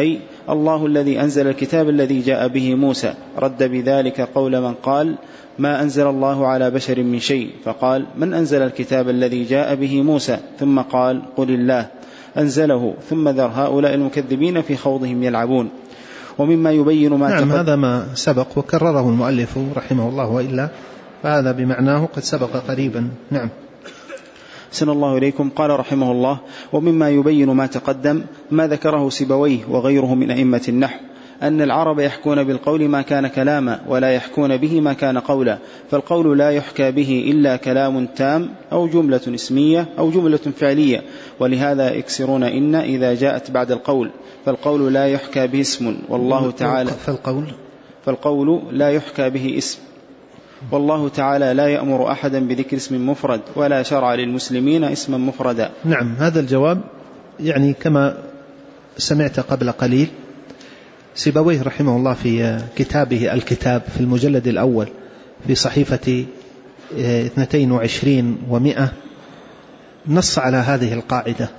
الله الذي أنزل الكتاب الذي جاء به موسى، رد بذلك قول من قال ما أنزل الله على بشر من شيء، فقال من أنزل الكتاب الذي جاء به موسى، ثم قال قل الله أنزله، ثم ذر هؤلاء المكذبين في خوضهم يلعبون. ومما يبين ما نعم هذا ما سبق وكرره المؤلف رحمه الله، وإلا فهذا بمعناه قد سبق قريبا. نعم. أحسن الله إليكم. قال رحمه الله ومما يبين ما تقدم ما ذكره سيبويه وغيره من أئمة النحو أن العرب يحكون بالقول ما كان كلاما ولا يحكون به ما كان قولا، فالقول لا يحكى به إلا كلام تام أو جملة اسمية أو جملة فعلية، ولهذا يكسرون إن إذا جاءت بعد القول، فالقول لا يحكى به اسم والله تعالى فالقول فالقول لا يحكى به اسم والله تعالى لا يأمر أحدا بذكر اسم مفرد ولا شرع للمسلمين اسما مفردا. نعم هذا الجواب يعني كما سمعت قبل قليل سيبويه رحمه الله في كتابه الكتاب في المجلد الأول في صحيفة اثنتين وعشرين ومئة نص على هذه القاعدة،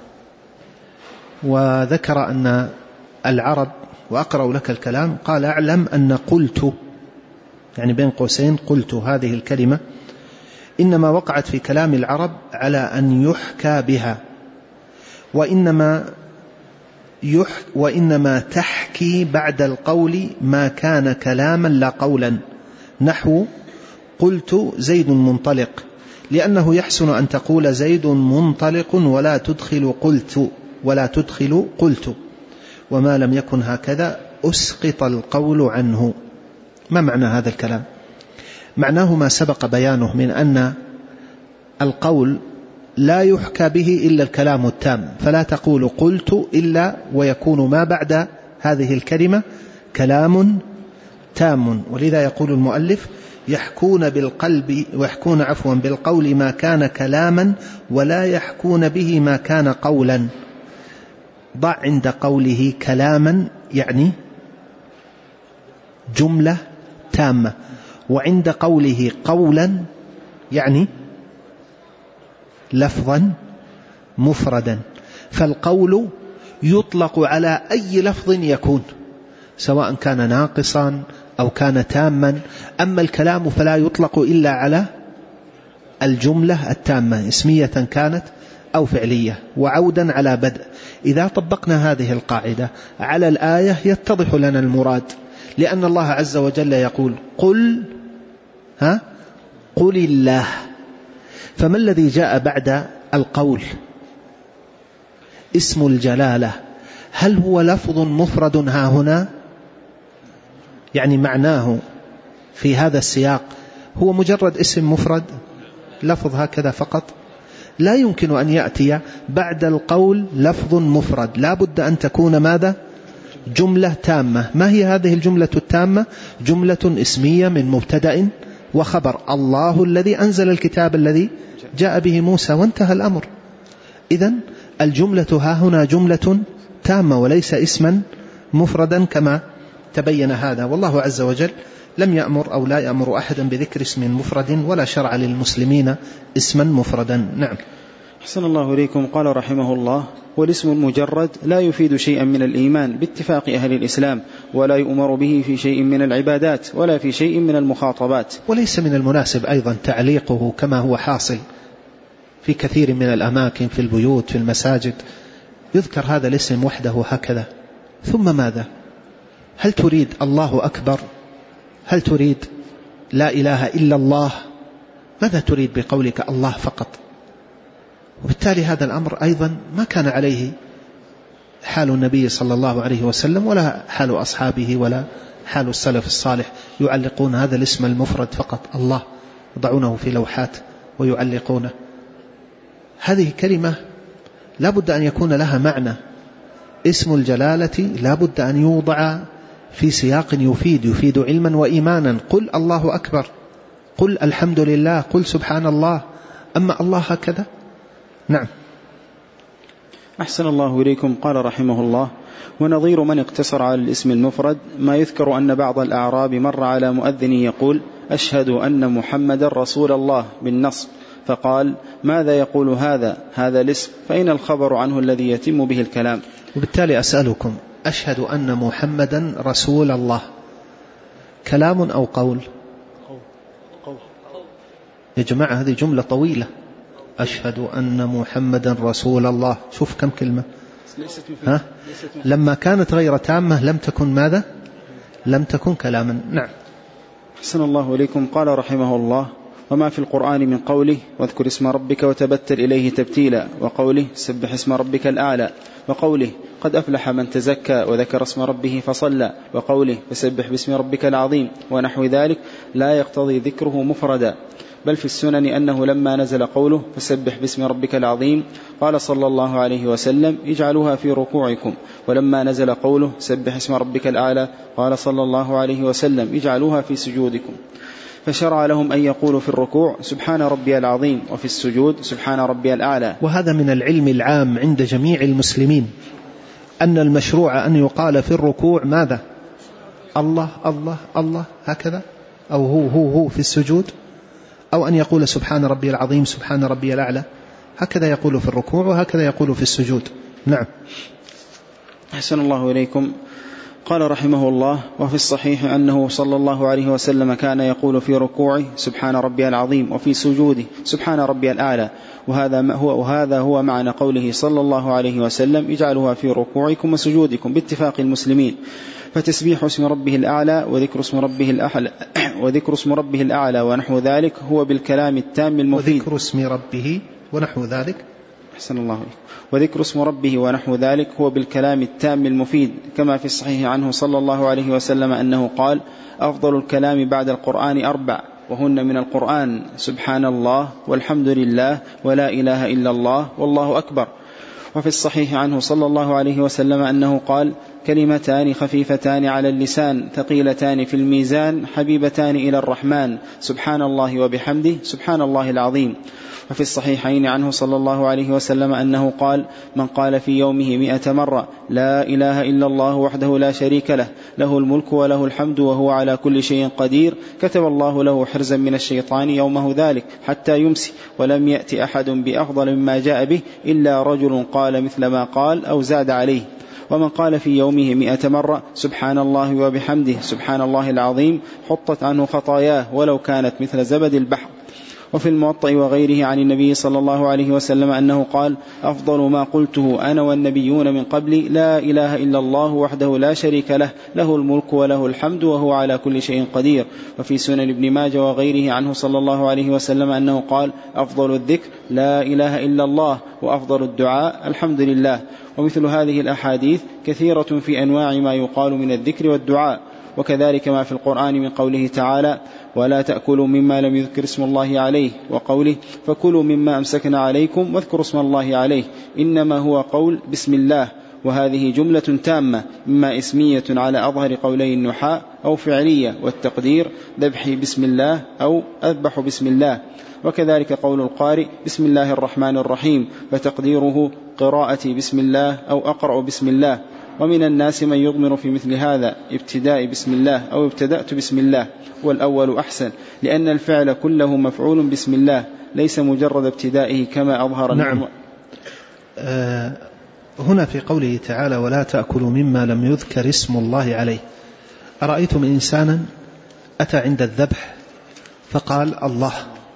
وذكر أن العرب، وأقرأ لك الكلام، قال أعلم أن قلت، يعني بين قوسين قلت هذه الكلمة إنما وقعت في كلام العرب على أن يحكى بها، وإنما يح وإنما تحكي بعد القول ما كان كلاما لا قولا، نحو قلت زيد منطلق، لأنه يحسن أن تقول زيد منطلق ولا تدخل قلت ولا تدخل قلت، وما لم يكن هكذا أسقط القول عنه. ما معنى هذا الكلام؟ معناه ما سبق بيانه من أن القول لا يحكى به إلا الكلام التام، فلا تقول قلت إلا ويكون ما بعد هذه الكلمة كلام تام. ولذا يقول المؤلف يحكون بالقلب ويحكون عفوا بالقول ما كان كلاما ولا يحكون به ما كان قولا. ضع عند قوله كلاما يعني جملة تامة، وعند قوله قولا يعني لفظا مفردا. فالقول يطلق على أي لفظ يكون، سواء كان ناقصا أو كان تاما، أما الكلام فلا يطلق إلا على الجملة التامة اسمية كانت أو فعلية. وعودا على بدء، إذا طبقنا هذه القاعدة على الآية يتضح لنا المراد، لأن الله عز وجل يقول قل ها قل الله، فما الذي جاء بعد القول؟ اسم الجلالة. هل هو لفظ مفرد ها هنا؟ يعني معناه في هذا السياق هو مجرد اسم مفرد لفظ هكذا فقط؟ لا يمكن أن يأتي بعد القول لفظ مفرد، لا بد أن تكون ماذا؟ جملة تامة. ما هي هذه الجملة التامة؟ جملة اسمية من مبتدأ وخبر، الله الذي أنزل الكتاب الذي جاء به موسى، وانتهى الأمر. إذن الجملة ها هنا جملة تامة وليس اسما مفردا كما تبين هذا. والله عز وجل لم يأمر أو لا يأمر أحدا بذكر اسم مفرد ولا شرع للمسلمين اسما مفردا. نعم. أحسن الله إليكم. قال رحمه الله والاسم المجرد لا يفيد شيئا من الإيمان باتفاق أهل الإسلام، ولا يؤمر به في شيء من العبادات ولا في شيء من المخاطبات. وليس من المناسب أيضا تعليقه كما هو حاصل في كثير من الأماكن في البيوت في المساجد، يذكر هذا الاسم وحده هكذا، ثم ماذا؟ هل تريد الله أكبر؟ هل تريد لا إله إلا الله؟ ماذا تريد بقولك الله فقط؟ وبالتالي هذا الأمر أيضا ما كان عليه حال النبي صلى الله عليه وسلم ولا حال أصحابه ولا حال السلف الصالح، يعلقون هذا الاسم المفرد فقط الله، يضعونه في لوحات ويعلقونه. هذه كلمة لا بد أن يكون لها معنى. اسم الجلالة لا بد أن يوضع في سياق يفيد يفيد علما وإيمانا. قل الله أكبر، قل الحمد لله، قل سبحان الله، أما الله هكذا. نعم. أحسن الله إليكم. قال رحمه الله ونظير من اقتصر على الاسم المفرد ما يذكر أن بعض الأعراب مر على مؤذن يقول أشهد أن محمد رسول الله بالنصب، فقال ماذا يقول هذا هذا الاسم، فإن الخبر عنه الذي يتم به الكلام. وبالتالي أسألكم أشهد أن محمدا رسول الله كلام أو قول؟ يا جماعة هذه جملة طويلة. أشهد أن محمدا رسول الله، شوف كم كلمة. ها؟ لما كانت غير تامة لم تكن ماذا؟ لم تكن كلاما. نعم. أحسن الله إليكم. قال رحمه الله: وما في القرآن من قوله واذكر اسم ربك وتبتل إليه تبتيلا، وقوله سبح اسم ربك الأعلى، وقوله قد أفلح من تزكى وذكر اسم ربه فصلى، وقوله فسبح باسم ربك العظيم، ونحو ذلك لا يقتضي ذكره مفردا، بل في السنن أنه لما نزل قوله فسبح باسم ربك العظيم قال صلى الله عليه وسلم اجعلوها في ركوعكم، ولما نزل قوله سبح اسم ربك الأعلى قال صلى الله عليه وسلم اجعلوها في سجودكم، فشرع لهم أن يقولوا في الركوع سبحان ربي العظيم، وفي السجود سبحان ربي الأعلى. وهذا من العلم العام عند جميع المسلمين أن المشروع أن يقال في الركوع ماذا؟ الله الله الله هكذا، أو هو هو هو في السجود، أو أن يقول سبحان ربي العظيم سبحان ربي الأعلى، هكذا يقول في الركوع وهكذا يقول في السجود. نعم. أحسن الله إليكم. قال رحمه الله: وفي الصحيح أنه صلى الله عليه وسلم كان يقول في ركوعه سبحان ربي العظيم، وفي سجوده سبحان ربي الأعلى، وهذا هو, وهذا هو معنى قوله صلى الله عليه وسلم اجعلوها في ركوعكم وسجودكم باتفاق المسلمين. فتسبيح اسم ربه الأعلى وذكر اسم ربه الأعلى وذكر اسم ربه الأعلى ونحو ذلك هو بالكلام التام المفيد. وذكر اسم ربه ونحو ذلك أحسن الله عليك. وذكر اسم ربه ونحو ذلك هو بالكلام التام المفيد، كما في الصحيح عنه صلى الله عليه وسلم أنه قال: أفضل الكلام بعد القرآن أربع، وهن من القرآن سبحان الله والحمد لله ولا إله إلا الله والله أكبر. وفي الصحيح عنه صلى الله عليه وسلم أنه قال: كلمتان خفيفتان على اللسان ثقيلتان في الميزان حبيبتان إلى الرحمن سبحان الله وبحمده سبحان الله العظيم. وفي الصحيحين عنه صلى الله عليه وسلم أنه قال: من قال في يومه مئة مرة لا إله إلا الله وحده لا شريك له له الملك وله الحمد وهو على كل شيء قدير كتب الله له حرزا من الشيطان يومه ذلك حتى يمسي، ولم يأتي أحد بأفضل مما جاء به إلا رجل قال مثل ما قال أو زاد عليه. ومن قال في يومه مئة مرة سبحان الله وبحمده سبحان الله العظيم حطت عنه خطاياه ولو كانت مثل زبد البحر. وفي الموطأ وغيره عن النبي صلى الله عليه وسلم أنه قال: أفضل ما قلته أنا والنبيون من قبلي لا إله إلا الله وحده لا شريك له له الملك وله الحمد وهو على كل شيء قدير. وفي سنن ابن ماجه وغيره عنه صلى الله عليه وسلم أنه قال: أفضل الذكر لا إله إلا الله، وأفضل الدعاء الحمد لله. ومثل هذه الأحاديث كثيرة في أنواع ما يقال من الذكر والدعاء. وكذلك ما في القرآن من قوله تعالى: ولا تأكلوا مما لم يذكر اسم الله عليه، وقوله: فكلوا مما أمسكنا عليكم واذكروا اسم الله عليه، إنما هو قول بسم الله. وهذه جملة تامة، إما اسمية على أظهر قولي النحاة أو فعلية، والتقدير ذبحي بسم الله أو أذبح بسم الله. وكذلك قول القارئ بسم الله الرحمن الرحيم، فتقديره قراءتي بسم الله أو أقرأ بسم الله. ومن الناس من يضمر في مثل هذا ابتداء بسم الله أو ابتدأت بسم الله، والأول أحسن، لأن الفعل كله مفعول بسم الله ليس مجرد ابتدائه كما أظهر. نعم. آه هنا في قوله تعالى: ولا تأكلوا مما لم يذكر اسم الله عليه، أرأيتم إنسانا أتى عند الذبح فقال الله،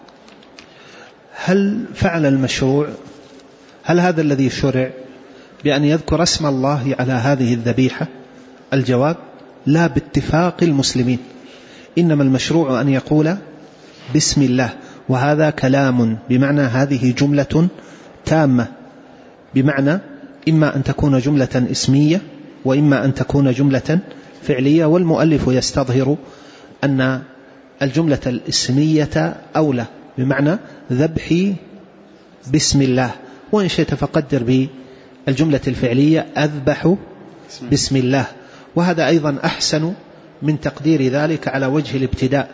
هل فعل المشروع؟ هل هذا الذي شرع بأن يذكر اسم الله على هذه الذبيحة؟ الجواب: لا، باتفاق المسلمين، إنما المشروع أن يقول بسم الله، وهذا كلام، بمعنى هذه جملة تامة، بمعنى إما أن تكون جملة اسمية وإما أن تكون جملة فعلية. والمؤلف يستظهر أن الجملة الاسمية أولى، بمعنى ذبحي بسم الله، وإن شئت فقدر بالجملة الفعلية أذبح بسم الله، وهذا أيضا أحسن من تقدير ذلك على وجه الابتداء،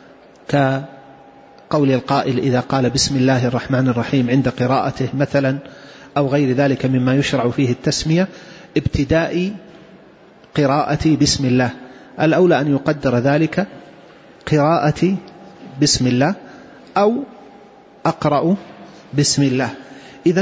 كقول القائل إذا قال بسم الله الرحمن الرحيم عند قراءته مثلا، أو غير ذلك مما يشرع فيه التسمية، ابتداء قراءتي بسم الله. الأولى أن يقدر ذلك قراءتي بسم الله أو أقرأ بسم الله. إذن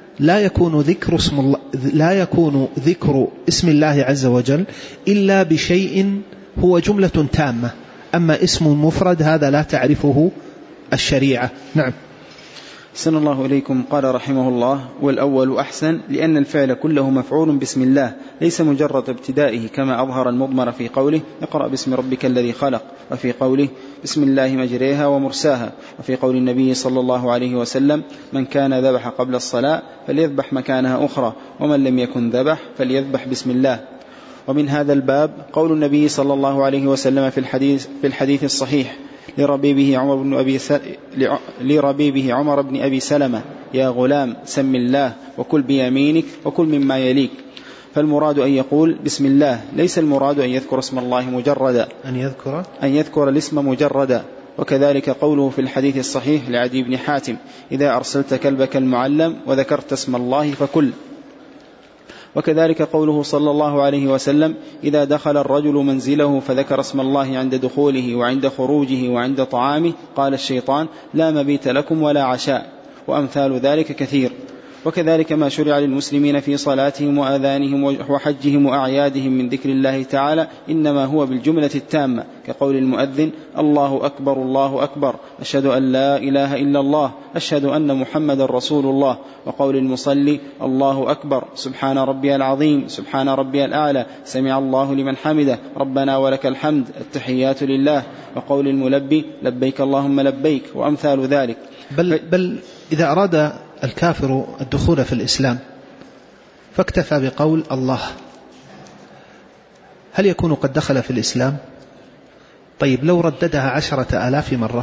لا يكون ذكر اسم الله لا يكون ذكر اسم الله عز وجل إلا بشيء هو جملة تامة. أما اسم مفرد هذا لا تعرفه الشريعة. نعم. أحسن الله إليكم. قال رحمه الله: والأول أحسن، لأن الفعل كله مفعول بسم الله، ليس مجرد ابتدائه كما أظهر المضمر في قوله: اقرأ باسم ربك الذي خلق، وفي قوله: بسم الله مجريها ومرساها، وفي قول النبي صلى الله عليه وسلم: من كان ذبح قبل الصلاة فليذبح مكانها أخرى، ومن لم يكن ذبح فليذبح بسم الله. ومن هذا الباب قول النبي صلى الله عليه وسلم في الحديث, في الحديث الصحيح لربيبه عمر بن أبي لربيبه عمر بن أبي سلمة: يا غلام سم الله وكل بيمينك وكل مما يليك. فالمراد أن يقول بسم الله، ليس المراد أن يذكر اسم الله مجردا، أن يذكر أن يذكر الاسم مجردا. وكذلك قوله في الحديث الصحيح لعدي بن حاتم: إذا أرسلت كلبك المعلم وذكرت اسم الله فكل. وكذلك قوله صلى الله عليه وسلم: إذا دخل الرجل منزله فذكر اسم الله عند دخوله وعند خروجه وعند طعامه قال الشيطان: لا مبيت لكم ولا عشاء. وأمثال ذلك كثير. وكذلك ما شرع للمسلمين في صلاتهم وآذانهم وحجهم وأعيادهم من ذكر الله تعالى إنما هو بالجملة التامة، كقول المؤذن: الله أكبر الله أكبر، أشهد أن لا إله إلا الله، أشهد أن محمد رسول الله. وقول المصلي: الله أكبر، سبحان ربي العظيم، سبحان ربي الأعلى، سمع الله لمن حمده، ربنا ولك الحمد، التحيات لله. وقول الملبي: لبيك اللهم لبيك. وأمثال ذلك. بل, بل إذا أراد الكافر الدخول في الإسلام فاكتفى بقول الله، هل يكون قد دخل في الإسلام؟ طيب لو رددها عشرة آلاف مرة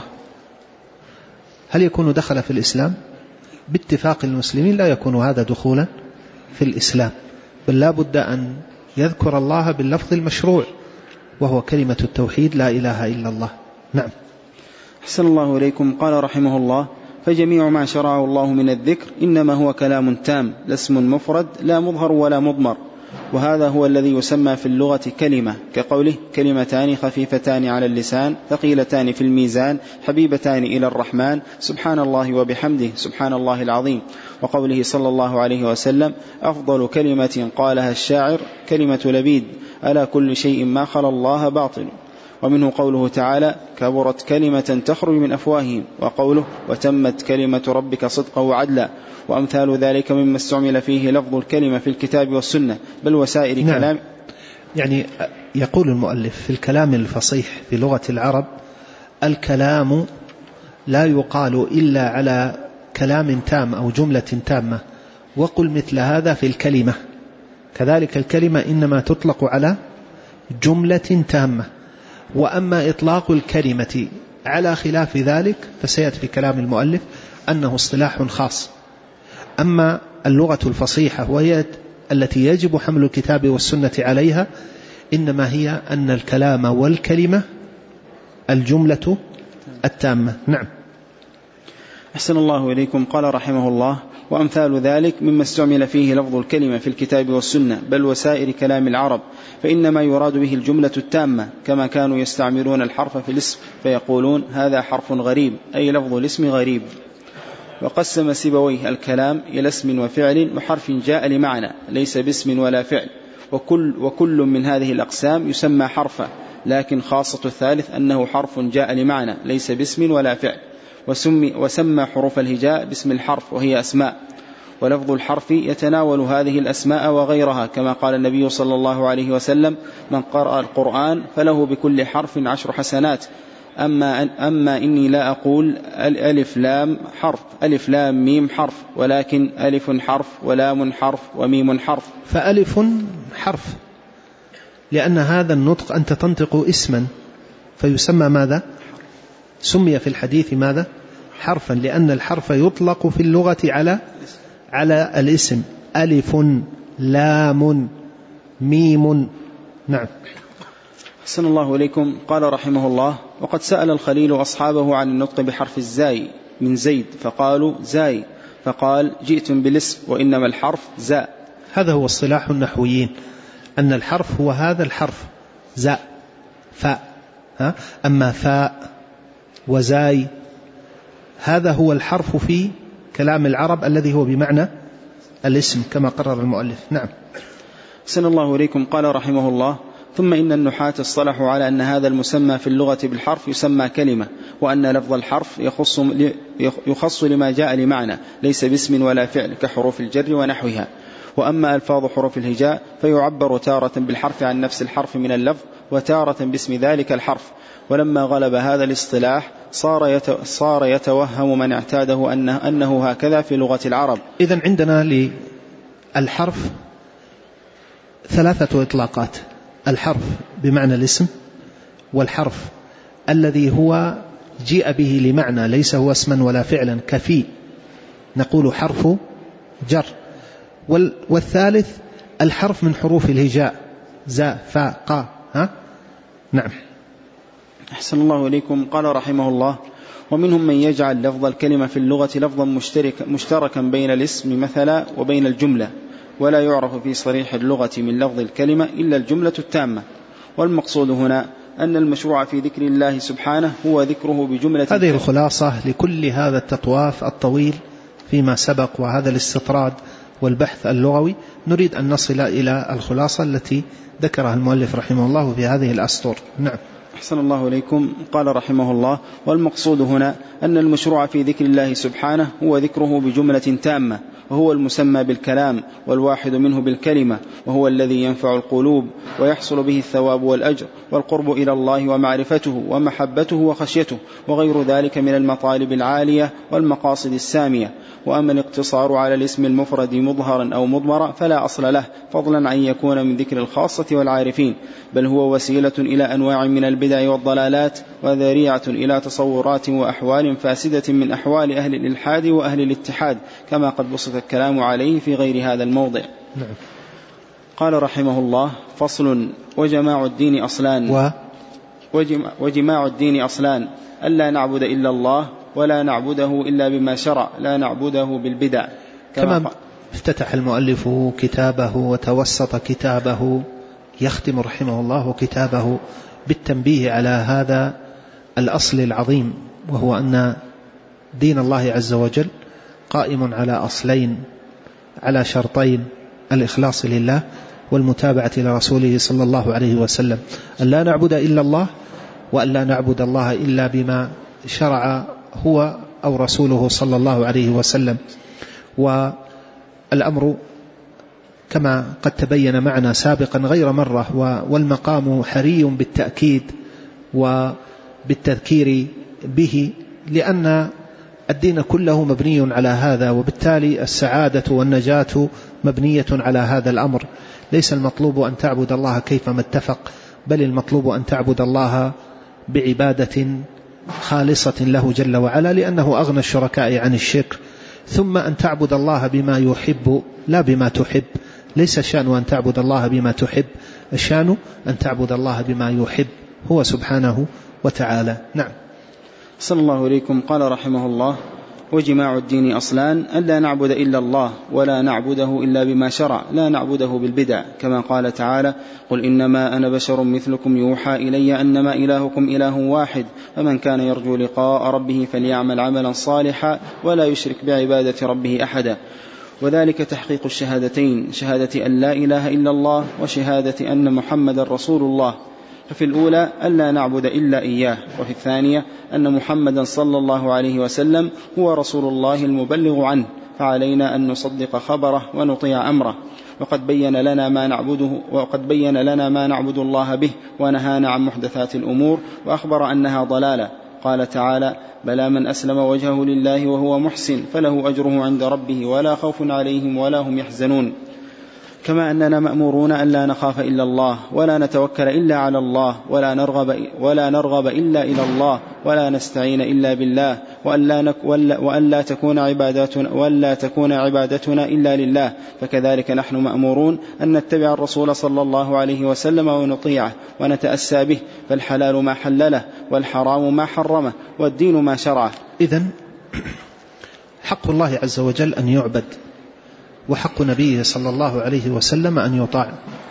هل يكون دخل في الإسلام؟ باتفاق المسلمين لا يكون هذا دخولا في الإسلام، بل لا بد أن يذكر الله باللفظ المشروع وهو كلمة التوحيد: لا إله إلا الله. نعم. أحسن الله إليكم. قال رحمه الله: فجميع ما شرعه الله من الذكر إنما هو كلام تام، لا اسم مفرد، لا مظهر ولا مضمر. وهذا هو الذي يسمى في اللغة كلمة، كقوله: كلمتان خفيفتان على اللسان ثقيلتان في الميزان حبيبتان إلى الرحمن، سبحان الله وبحمده، سبحان الله العظيم. وقوله صلى الله عليه وسلم: أفضل كلمة قالها الشاعر كلمة لبيد، ألا كل شيء ما خلا الله باطل. ومنه قوله تعالى: كبرت كلمة تخرج من أفواههم. وقوله: وتمت كلمة ربك صدقا وعدلا. وأمثال ذلك مما استعمل فيه لفظ الكلمة في الكتاب والسنة، بل وسائر نعم. كلام. يعني يقول المؤلف: في الكلام الفصيح في لغة العرب الكلام لا يقال إلا على كلام تام أو جملة تامة، وقل مثل هذا في الكلمة. كذلك الكلمة إنما تطلق على جملة تامة. وأما إطلاق الكلمة على خلاف ذلك فسيأتي في كلام المؤلف أنه اصطلاح خاص. أما اللغة الفصيحة وهي التي يجب حمل الكتاب والسنة عليها إنما هي أن الكلام والكلمة الجملة التامة. نعم. أحسن الله إليكم. قال رحمه الله: وأمثال ذلك مما استعمل فيه لفظ الكلمة في الكتاب والسنة، بل وسائر كلام العرب، فإنما يراد به الجملة التامة، كما كانوا يستعملون الحرف في الاسم فيقولون: هذا حرف غريب، أي لفظ الاسم غريب. وقسم سيبويه الكلام إلى اسم وفعل وحرف جاء لمعنى ليس باسم ولا فعل، وكل, وكل من هذه الأقسام يسمى حرفا، لكن خاصة الثالث أنه حرف جاء لمعنى ليس باسم ولا فعل. وسمي وسمى حروف الهجاء باسم الحرف وهي أسماء، ولفظ الحرف يتناول هذه الأسماء وغيرها، كما قال النبي صلى الله عليه وسلم: من قرأ القرآن فله بكل حرف عشر حسنات، أما, أما إني لا أقول ألف لام حرف ألف لام ميم حرف، ولكن ألف حرف ولام حرف وميم حرف. فألف حرف لأن هذا النطق أنت تنطق اسما فيسمى ماذا؟ سمي في الحديث ماذا؟ حرفا، لأن الحرف يطلق في اللغة على على الاسم. ألف لام ميم. نعم. أحسن الله إليكم. قال رحمه الله: وقد سأل الخليل أصحابه عن النطق بحرف الزاي من زيد فقالوا زاي، فقال: جئتم بالاسم وإنما الحرف زاء. هذا هو اصطلاح النحويين، أن الحرف هو هذا الحرف زاء فاء. ها؟ أما فاء وزاي هذا هو الحرف في كلام العرب الذي هو بمعنى الاسم كما قرر المؤلف. نعم. أحسن الله إليكم. قال رحمه الله: ثم إن النحاة اصطلحوا على أن هذا المسمى في اللغة بالحرف يسمى كلمة، وأن لفظ الحرف يخص, يخص لما جاء لمعنى ليس باسم ولا فعل كحروف الجر ونحوها. وأما ألفاظ حروف الهجاء فيعبر تارة بالحرف عن نفس الحرف من اللفظ، وتارة باسم ذلك الحرف. ولما غلب هذا الاصطلاح صار, صار يتوهم من اعتاده أنه, أنه هكذا في لغة العرب. إذن عندنا للحرف ثلاثة إطلاقات: الحرف بمعنى الاسم، والحرف الذي هو جيء به لمعنى ليس هو اسما ولا فعلا كفي نقول حرف جر، والثالث الحرف من حروف الهجاء زا فا قا. ها؟ نعم. أحسن الله إليكم. قال رحمه الله: ومنهم من يجعل لفظ الكلمة في اللغة لفظا مشترك مشتركا بين الاسم مثلا وبين الجملة، ولا يعرف في صريح اللغة من لفظ الكلمة إلا الجملة التامة. والمقصود هنا أن المشروع في ذكر الله سبحانه هو ذكره بجملة. هذه الخلاصة لكل هذا التطواف الطويل فيما سبق وهذا الاستطراد والبحث اللغوي. نريد أن نصل إلى الخلاصة التي ذكرها المؤلف رحمه الله في هذه الأسطر. نعم. أحسن الله إليكم. قال رحمه الله: والمقصود هنا أن المشروع في ذكر الله سبحانه هو ذكره بجملة تامة، وهو المسمى بالكلام، والواحد منه بالكلمة، وهو الذي ينفع القلوب ويحصل به الثواب والأجر والقرب إلى الله ومعرفته ومحبته وخشيته وغير ذلك من المطالب العالية والمقاصد السامية. وأما الاقتصار على الاسم المفرد مظهرا أو مضمرا فلا أصل له، فضلا عن يكون من ذكر الخاصة والعارفين، بل هو وسيلة إلى أنواع من البدع والضلالات، وذريعة إلى تصورات وأحوال فاسدة من أحوال أهل الإلحاد وأهل الاتحاد، كما قد بسط الكلام عليه في غير هذا الموضع. نعم. قال رحمه الله: فصل: وجماع الدين أصلان و... وجماع... وجماع الدين أصلان: ألا نعبد إلا الله، ولا نعبده إلا بما شرع، لا نعبده بالبدع. كما افتتح المؤلف كتابه وتوسط كتابه، يختم رحمه الله كتابه بالتنبيه على هذا الأصل العظيم، وهو أن دين الله عز وجل قائم على أصلين، على شرطين: الإخلاص لله والمتابعة لرسوله صلى الله عليه وسلم. أن لا نعبد إلا الله، وأن لا نعبد الله إلا بما شرع هو أو رسوله صلى الله عليه وسلم. والأمر كما قد تبين معنا سابقا غير مرة، والمقام حري بالتأكيد وبالتذكير به، لأن الدين كله مبني على هذا، وبالتالي السعادة والنجاة مبنية على هذا الأمر. ليس المطلوب أن تعبد الله كيفما اتفق، بل المطلوب أن تعبد الله بعبادة خالصة له جل وعلا، لأنه أغنى الشركاء عن الشرك. ثم أن تعبد الله بما يحب لا بما تحب. ليس الشأن أن تعبد الله بما تحب، الشأن أن تعبد الله بما يحب هو سبحانه وتعالى. نعم. صلى الله إليكم. قال رحمه الله: وجماع الدين أصلان: ألا نعبد إلا الله، ولا نعبده إلا بما شرع، لا نعبده بالبدع، كما قال تعالى: قل إنما أنا بشر مثلكم يوحى إلي أنما إلهكم إله واحد، فمن كان يرجو لقاء ربه فليعمل عملا صالحا ولا يشرك بعبادة ربه أحدا. وذلك تحقيق الشهادتين: شهادة أن لا إله إلا الله، وشهادة أن محمد رسول الله. ففي الأولى ألا نعبد إلا إياه، وفي الثانية أن محمدا صلى الله عليه وسلم هو رسول الله المبلغ عنه، فعلينا أن نصدق خبره ونطيع أمره. وقد بين لنا ما نعبده وقد بين لنا ما نعبد الله به، ونهانا عن محدثات الأمور، وأخبر أنها ضلالة. قال تعالى: بلى من أسلم وجهه لله وهو محسن فله أجره عند ربه ولا خوف عليهم ولا هم يحزنون. كما أننا مأمورون أن لا نخاف إلا الله، ولا نتوكل إلا على الله، ولا نرغب, ولا نرغب إلا إلى الله، ولا نستعين إلا بالله، وأن لا, نك وأن لا تكون عباداتنا, وأن لا تكون عبادتنا إلا لله. فكذلك نحن مأمورون أن نتبع الرسول صلى الله عليه وسلم ونطيعه ونتأسى به، فالحلال ما حلله، والحرام ما حرمه، والدين ما شرعه. إذن حق الله عز وجل أن يعبد، وحق نبيه صلى الله عليه وسلم أن يطاع،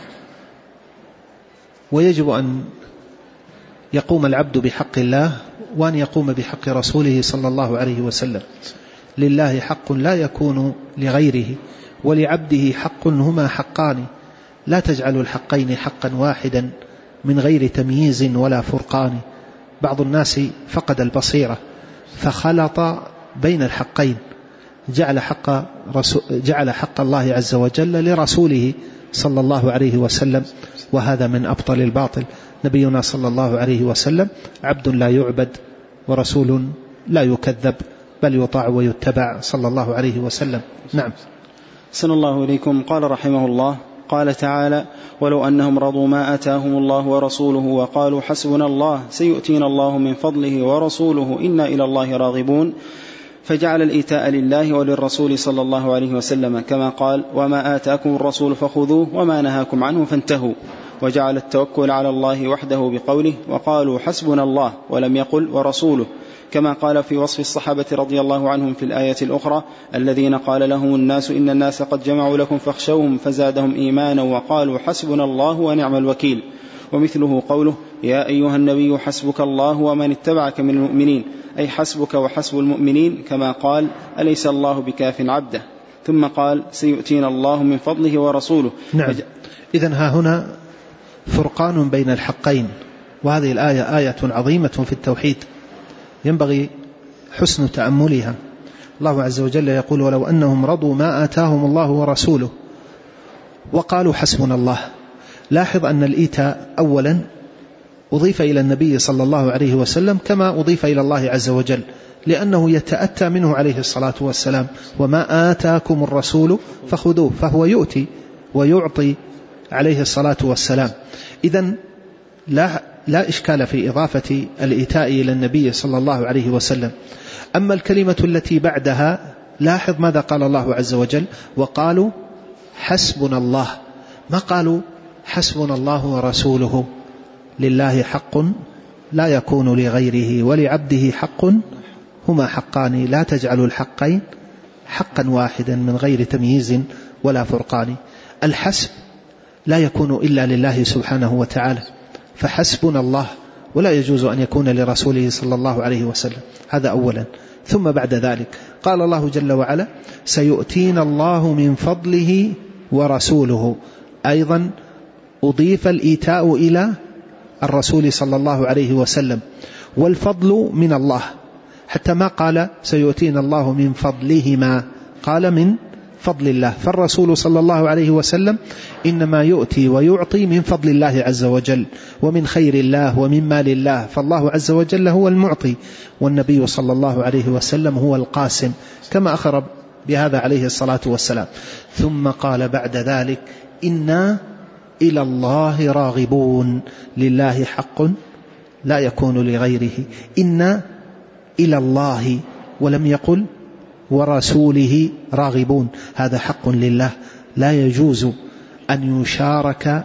ويجب أن يقوم العبد بحق الله وأن يقوم بحق رسوله صلى الله عليه وسلم. لله حق لا يكون لغيره، ولعبده حق هما حقان لا تجعل الحقين حقا واحدا من غير تمييز ولا فرقان. بعض الناس فقد البصيرة فخلط بين الحقين، جعل حق, جعل حق الله عز وجل لرسوله صلى الله عليه وسلم، وهذا من أبطل الباطل. نبينا صلى الله عليه وسلم عبد لا يعبد ورسول لا يكذب، بل يطاع ويتبع صلى الله عليه وسلم. نعم. أحسن الله إليكم. قال رحمه الله: قال تعالى: ولو أنهم رضوا ما آتاهم الله ورسوله وقالوا حسبنا الله سيؤتينا الله من فضله ورسوله إنا إلى الله راغبون، فجعل الإيتاء لله وللرسول صلى الله عليه وسلم كما قال: وما آتاكم الرسول فخذوه وما نهاكم عنه فانتهوا، وجعل التوكل على الله وحده بقوله: وقالوا حسبنا الله، ولم يقل ورسوله، كما قال في وصف الصحابة رضي الله عنهم في الآية الأخرى: الذين قال لهم الناس إن الناس قد جمعوا لكم فاخشوهم فزادهم إيمانا وقالوا حسبنا الله ونعم الوكيل. ومثله قوله: يا أيها النبي حسبك الله ومن اتبعك من المؤمنين، أي حسبك وحسب المؤمنين، كما قال: أليس الله بكاف عبده. ثم قال: سيؤتينا الله من فضله ورسوله. نعم. فج... إذن ها هنا فرقان بين الحقين، وهذه الآية آية عظيمة في التوحيد ينبغي حسن تأملها. الله عز وجل يقول: ولو أنهم رضوا ما آتاهم الله ورسوله وقالوا حسبنا الله. لاحظ أن الإيتاء أولا أضيف إلى النبي صلى الله عليه وسلم كما أضيف إلى الله عز وجل، لأنه يتأتى منه عليه الصلاة والسلام: وما آتاكم الرسول فخذوه، فهو يؤتي ويعطي عليه الصلاة والسلام. إذن لا, لا إشكال في إضافة الإيتاء إلى النبي صلى الله عليه وسلم. أما الكلمة التي بعدها لاحظ ماذا قال الله عز وجل: وقالوا حسبنا الله، ما قالوا حسبنا الله ورسوله. لله حق لا يكون لغيره ولعبده حق هما حقان لا تجعل الحقين حقا واحدا من غير تمييز ولا فرقان. الحسب لا يكون إلا لله سبحانه وتعالى، فحسبنا الله، ولا يجوز أن يكون لرسوله صلى الله عليه وسلم. هذا أولا. ثم بعد ذلك قال الله جل وعلا: سيؤتينا الله من فضله ورسوله. أيضا أضيف الإيتاء إلى الرسول صلى الله عليه وسلم، والفضل من الله، حتى ما قال سيؤتينا الله من فضلهما، قال من فضل الله. فالرسول صلى الله عليه وسلم إنما يؤتي ويعطي من فضل الله عز وجل ومن خير الله ومن مال الله، فالله عز وجل هو المعطي، والنبي صلى الله عليه وسلم هو القاسم، كما أخبر بهذا عليه الصلاة والسلام. ثم قال بعد ذلك: إنا إلى الله راغبون. لله حق لا يكون لغيره. إنا إلى الله، ولم يقل ورسوله راغبون. هذا حق لله، لا يجوز أن يشارك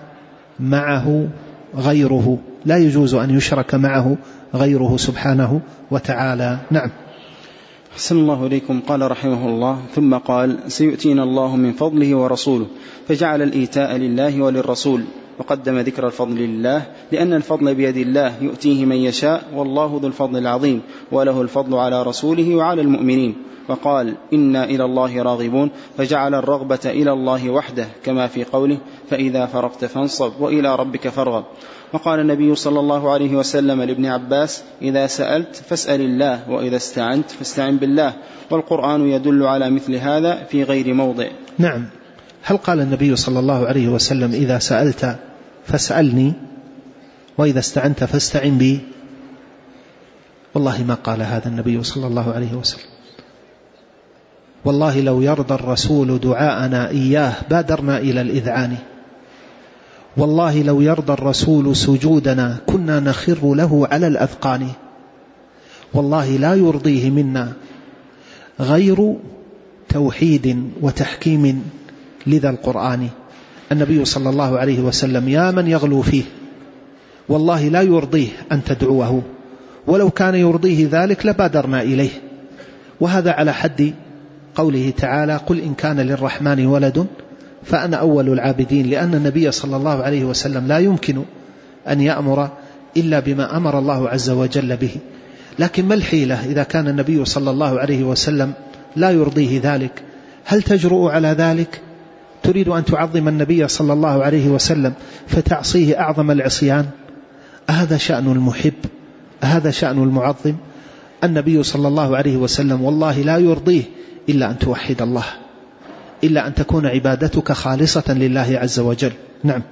معه غيره، لا يجوز أن يشرك معه غيره سبحانه وتعالى. نعم. أحسن الله إليكم. قال رحمه الله: ثم قال: سيؤتينا الله من فضله ورسوله، فجعل الإيتاء لله وللرسول، وقدم ذكر الفضل لله، لأن الفضل بيد الله يؤتيه من يشاء، والله ذو الفضل العظيم، وله الفضل على رسوله وعلى المؤمنين. وقال: إنا إلى الله راغبون، فجعل الرغبة إلى الله وحده، كما في قوله: فإذا فرغت فانصب وإلى ربك فارغب. وقال النبي صلى الله عليه وسلم لابن عباس: إذا سألت فاسأل الله، وإذا استعنت فاستعن بالله. والقرآن يدل على مثل هذا في غير موضع. نعم. هل قال النبي صلى الله عليه وسلم: إذا سألت فاسألني، وإذا استعنت فاستعن بي؟ والله ما قال هذا النبي صلى الله عليه وسلم. والله لو يرضى الرسول دعاءنا إياه بادرنا إلى الإذعان. والله لو يرضى الرسول سجودنا كنا نخر له على الأذقان. والله لا يرضيه منا غير توحيد وتحكيم لذا القرآن. النبي صلى الله عليه وسلم يا من يغلو فيه، والله لا يرضيه أن تدعوه، ولو كان يرضيه ذلك لبادرنا إليه. وهذا على حد قوله تعالى: قل إن كان للرحمن ولد فأنا أول العابدين، لأن النبي صلى الله عليه وسلم لا يمكن أن يأمر إلا بما أمر الله عز وجل به. لكن ما الحيلة إذا كان النبي صلى الله عليه وسلم لا يرضيه ذلك؟ هل تجرؤ على ذلك تريد أن تعظم النبي صلى الله عليه وسلم فتعصيه أعظم العصيان؟ هذا شأن المحب، هذا شأن المعظم. النبي صلى الله عليه وسلم والله لا يرضيه إلا أن توحد الله، إلا أن تكون عبادتك خالصة لله عز وجل. نعم.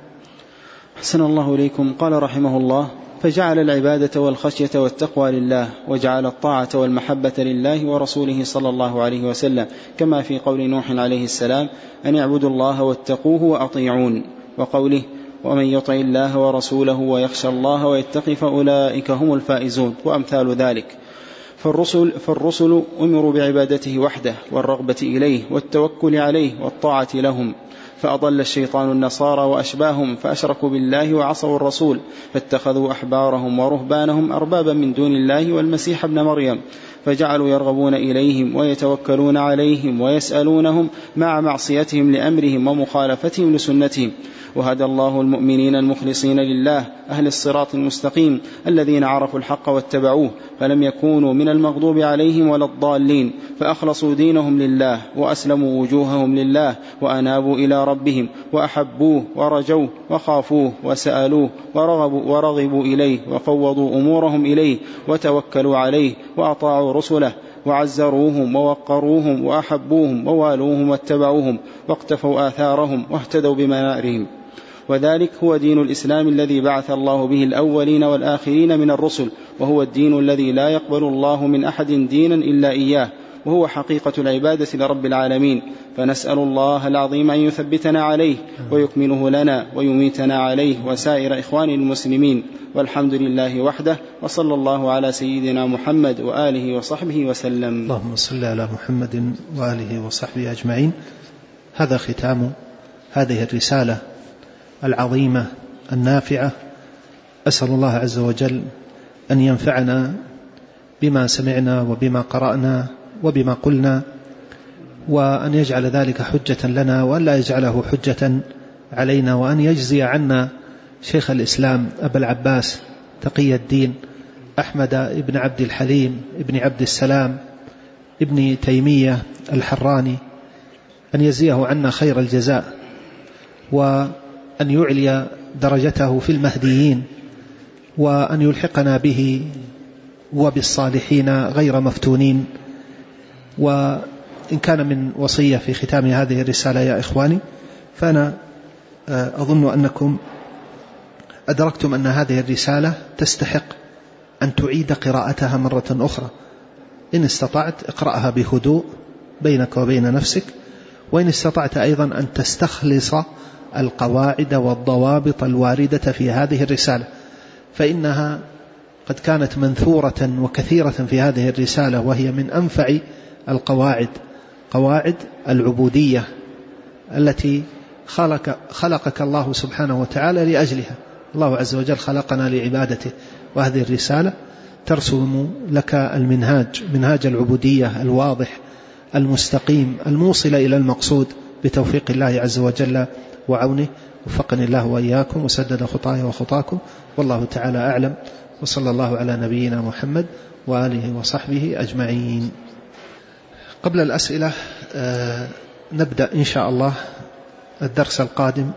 حسن الله إليكم. قال رحمه الله: فجعل العبادة والخشية والتقوى لله، وجعل الطاعة والمحبة لله ورسوله صلى الله عليه وسلم، كما في قول نوح عليه السلام: أن اعبدوا الله واتقوه وأطيعون، وقوله: ومن يطع الله ورسوله ويخشى الله ويتقي فأولئك هم الفائزون، وأمثال ذلك. فالرسل, فالرسل أمروا بعبادته وحده والرغبة إليه والتوكل عليه والطاعة لهم، فأضل الشيطان النصارى وأشباههم فأشركوا بالله وعصوا الرسول، فاتخذوا أحبارهم ورهبانهم أربابا من دون الله والمسيح ابن مريم، فجعلوا يرغبون إليهم ويتوكلون عليهم ويسألونهم مع معصيتهم لأمرهم ومخالفتهم لسنتهم. وهدى الله المؤمنين المخلصين لله أهل الصراط المستقيم الذين عرفوا الحق واتبعوه، فلم يكونوا من المغضوب عليهم ولا الضالين، فأخلصوا دينهم لله وأسلموا وجوههم لله وأنابوا إلى ربهم وأحبوه ورجوه وخافوه وسألوه ورغبوا, ورغبوا إليه وفوضوا أمورهم إليه وتوكلوا عليه وأطاعوا رسله وعزروهم ووقروهم وأحبوهم ووالوهم واتبعوهم واقتفوا آثارهم واهتدوا بمنارهم. وذلك هو دين الإسلام الذي بعث الله به الأولين والآخرين من الرسل، وهو الدين الذي لا يقبل الله من أحد دينا إلا إياه، وهو حقيقة العبادة لرب العالمين. فنسأل الله العظيم أن يثبتنا عليه ويكمله لنا ويميتنا عليه وسائر إخوان المسلمين، والحمد لله وحده، وصلى الله على سيدنا محمد وآله وصحبه وسلم. اللهم صل على محمد وآله وصحبه أجمعين. هذا ختام هذه الرسالة العظيمة النافعة. أسأل الله عز وجل أن ينفعنا بما سمعنا وبما قرأنا وبما قلنا، وأن يجعل ذلك حجة لنا وأن لا يجعله حجة علينا، وأن يجزي عنا شيخ الإسلام أبا العباس تقي الدين أحمد ابن عبد الحليم ابن عبد السلام ابن تيمية الحراني، أن يجزيه عنا خير الجزاء، وأن يعلي درجته في المهديين، وأن يلحقنا به وبالصالحين غير مفتونين. وإن كان من وصية في ختام هذه الرسالة يا إخواني، فأنا أظن أنكم أدركتم أن هذه الرسالة تستحق أن تعيد قراءتها مرة أخرى. إن استطعت اقرأها بهدوء بينك وبين نفسك، وإن استطعت أيضا أن تستخلص القواعد والضوابط الواردة في هذه الرسالة، فإنها قد كانت منثورة وكثيرة في هذه الرسالة، وهي من أنفع القواعد، قواعد العبودية التي خلق خلقك الله سبحانه وتعالى لأجلها. الله عز وجل خلقنا لعبادته، وهذه الرسالة ترسم لك المنهاج، منهاج العبودية الواضح المستقيم الموصل إلى المقصود بتوفيق الله عز وجل وعونه. وفقني الله وإياكم وسدد خطاي وخطاكم، والله تعالى أعلم، وصلى الله على نبينا محمد وآله وصحبه أجمعين. قبل الأسئلة آه نبدأ إن شاء الله الدرس القادم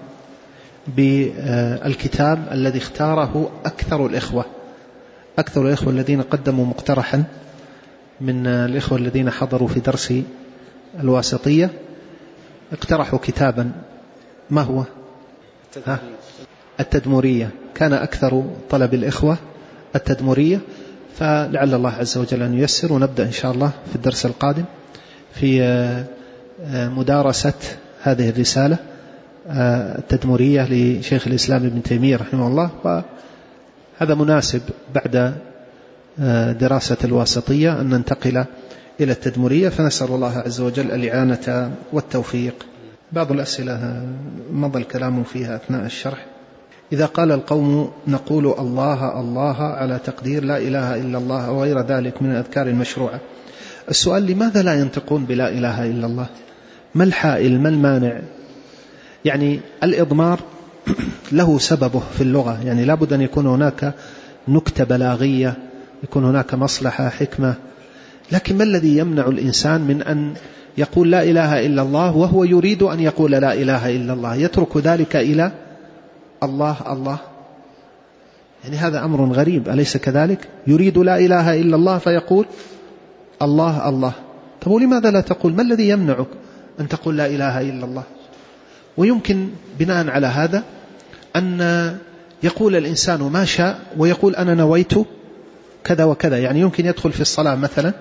بالكتاب الذي اختاره أكثر الإخوة أكثر الإخوة الذين قدموا مقترحا من الإخوة الذين حضروا في درس الواسطية، اقترحوا كتابا. ما هو؟ ها؟ التدمرية. كان أكثر طلب الإخوة التدمرية، فلعل الله عز وجل أن ييسر، ونبدأ إن شاء الله في الدرس القادم في مدارسة هذه الرسالة التدمرية لشيخ الإسلام ابن تيمية رحمه الله. وهذا مناسب بعد دراسة الواسطية أن ننتقل إلى التدمرية، فنسأل الله عز وجل الإعانة والتوفيق. بعض الأسئلة مضى الكلام فيها أثناء الشرح. إذا قال القوم نقول الله الله على تقدير لا إله إلا الله وغير ذلك من الأذكار المشروعة، السؤال: لماذا لا ينطقون بلا إله إلا الله؟ ما الحائل؟ ما المانع؟ يعني الإضمار له سببه في اللغة، يعني لابد أن يكون هناك نكتة بلاغية، يكون هناك مصلحة حكمة، لكن ما الذي يمنع الإنسان من أن يقول لا إله إلا الله وهو يريد أن يقول لا إله إلا الله، يترك ذلك إلى الله الله. يعني هذا أمر غريب، أليس كذلك؟ يريد لا إله إلا الله فيقول الله الله. طب ولماذا لا تقول؟ ما الذي يمنعك أن تقول لا إله إلا الله؟ ويمكن بناء على هذا أن يقول الإنسان ما شاء ويقول أنا نويت كذا وكذا. يعني يمكن يدخل في الصلاة مثلا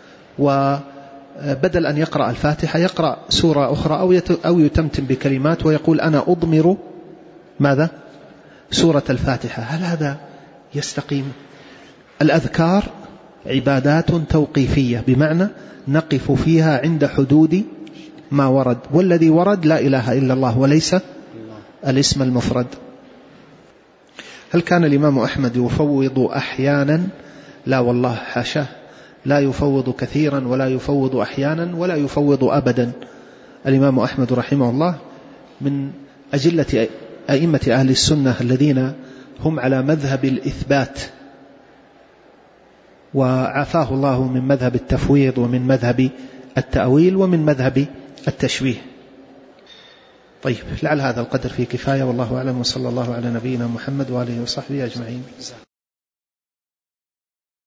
وبدل أن يقرأ الفاتحة يقرأ سورة أخرى أو يتمتم بكلمات ويقول أنا أضمر ماذا؟ سورة الفاتحة. هل هذا يستقيم؟ الأذكار عبادات توقيفية، بمعنى نقف فيها عند حدود ما ورد، والذي ورد لا إله إلا الله وليس الاسم المفرد. هل كان الإمام أحمد يفوض أحيانا؟ لا والله حاشاه، لا يفوض كثيرا ولا يفوض أحيانا ولا يفوض أبدا. الإمام أحمد رحمه الله من أجلة أئمة أهل السنة الذين هم على مذهب الإثبات، وعافاه الله من مذهب التفويض ومن مذهب التأويل ومن مذهب التشبيه. طيب، لعل هذا القدر فيه كفاية، والله أعلم، وصلى الله على نبينا محمد وآله وصحبه أجمعين.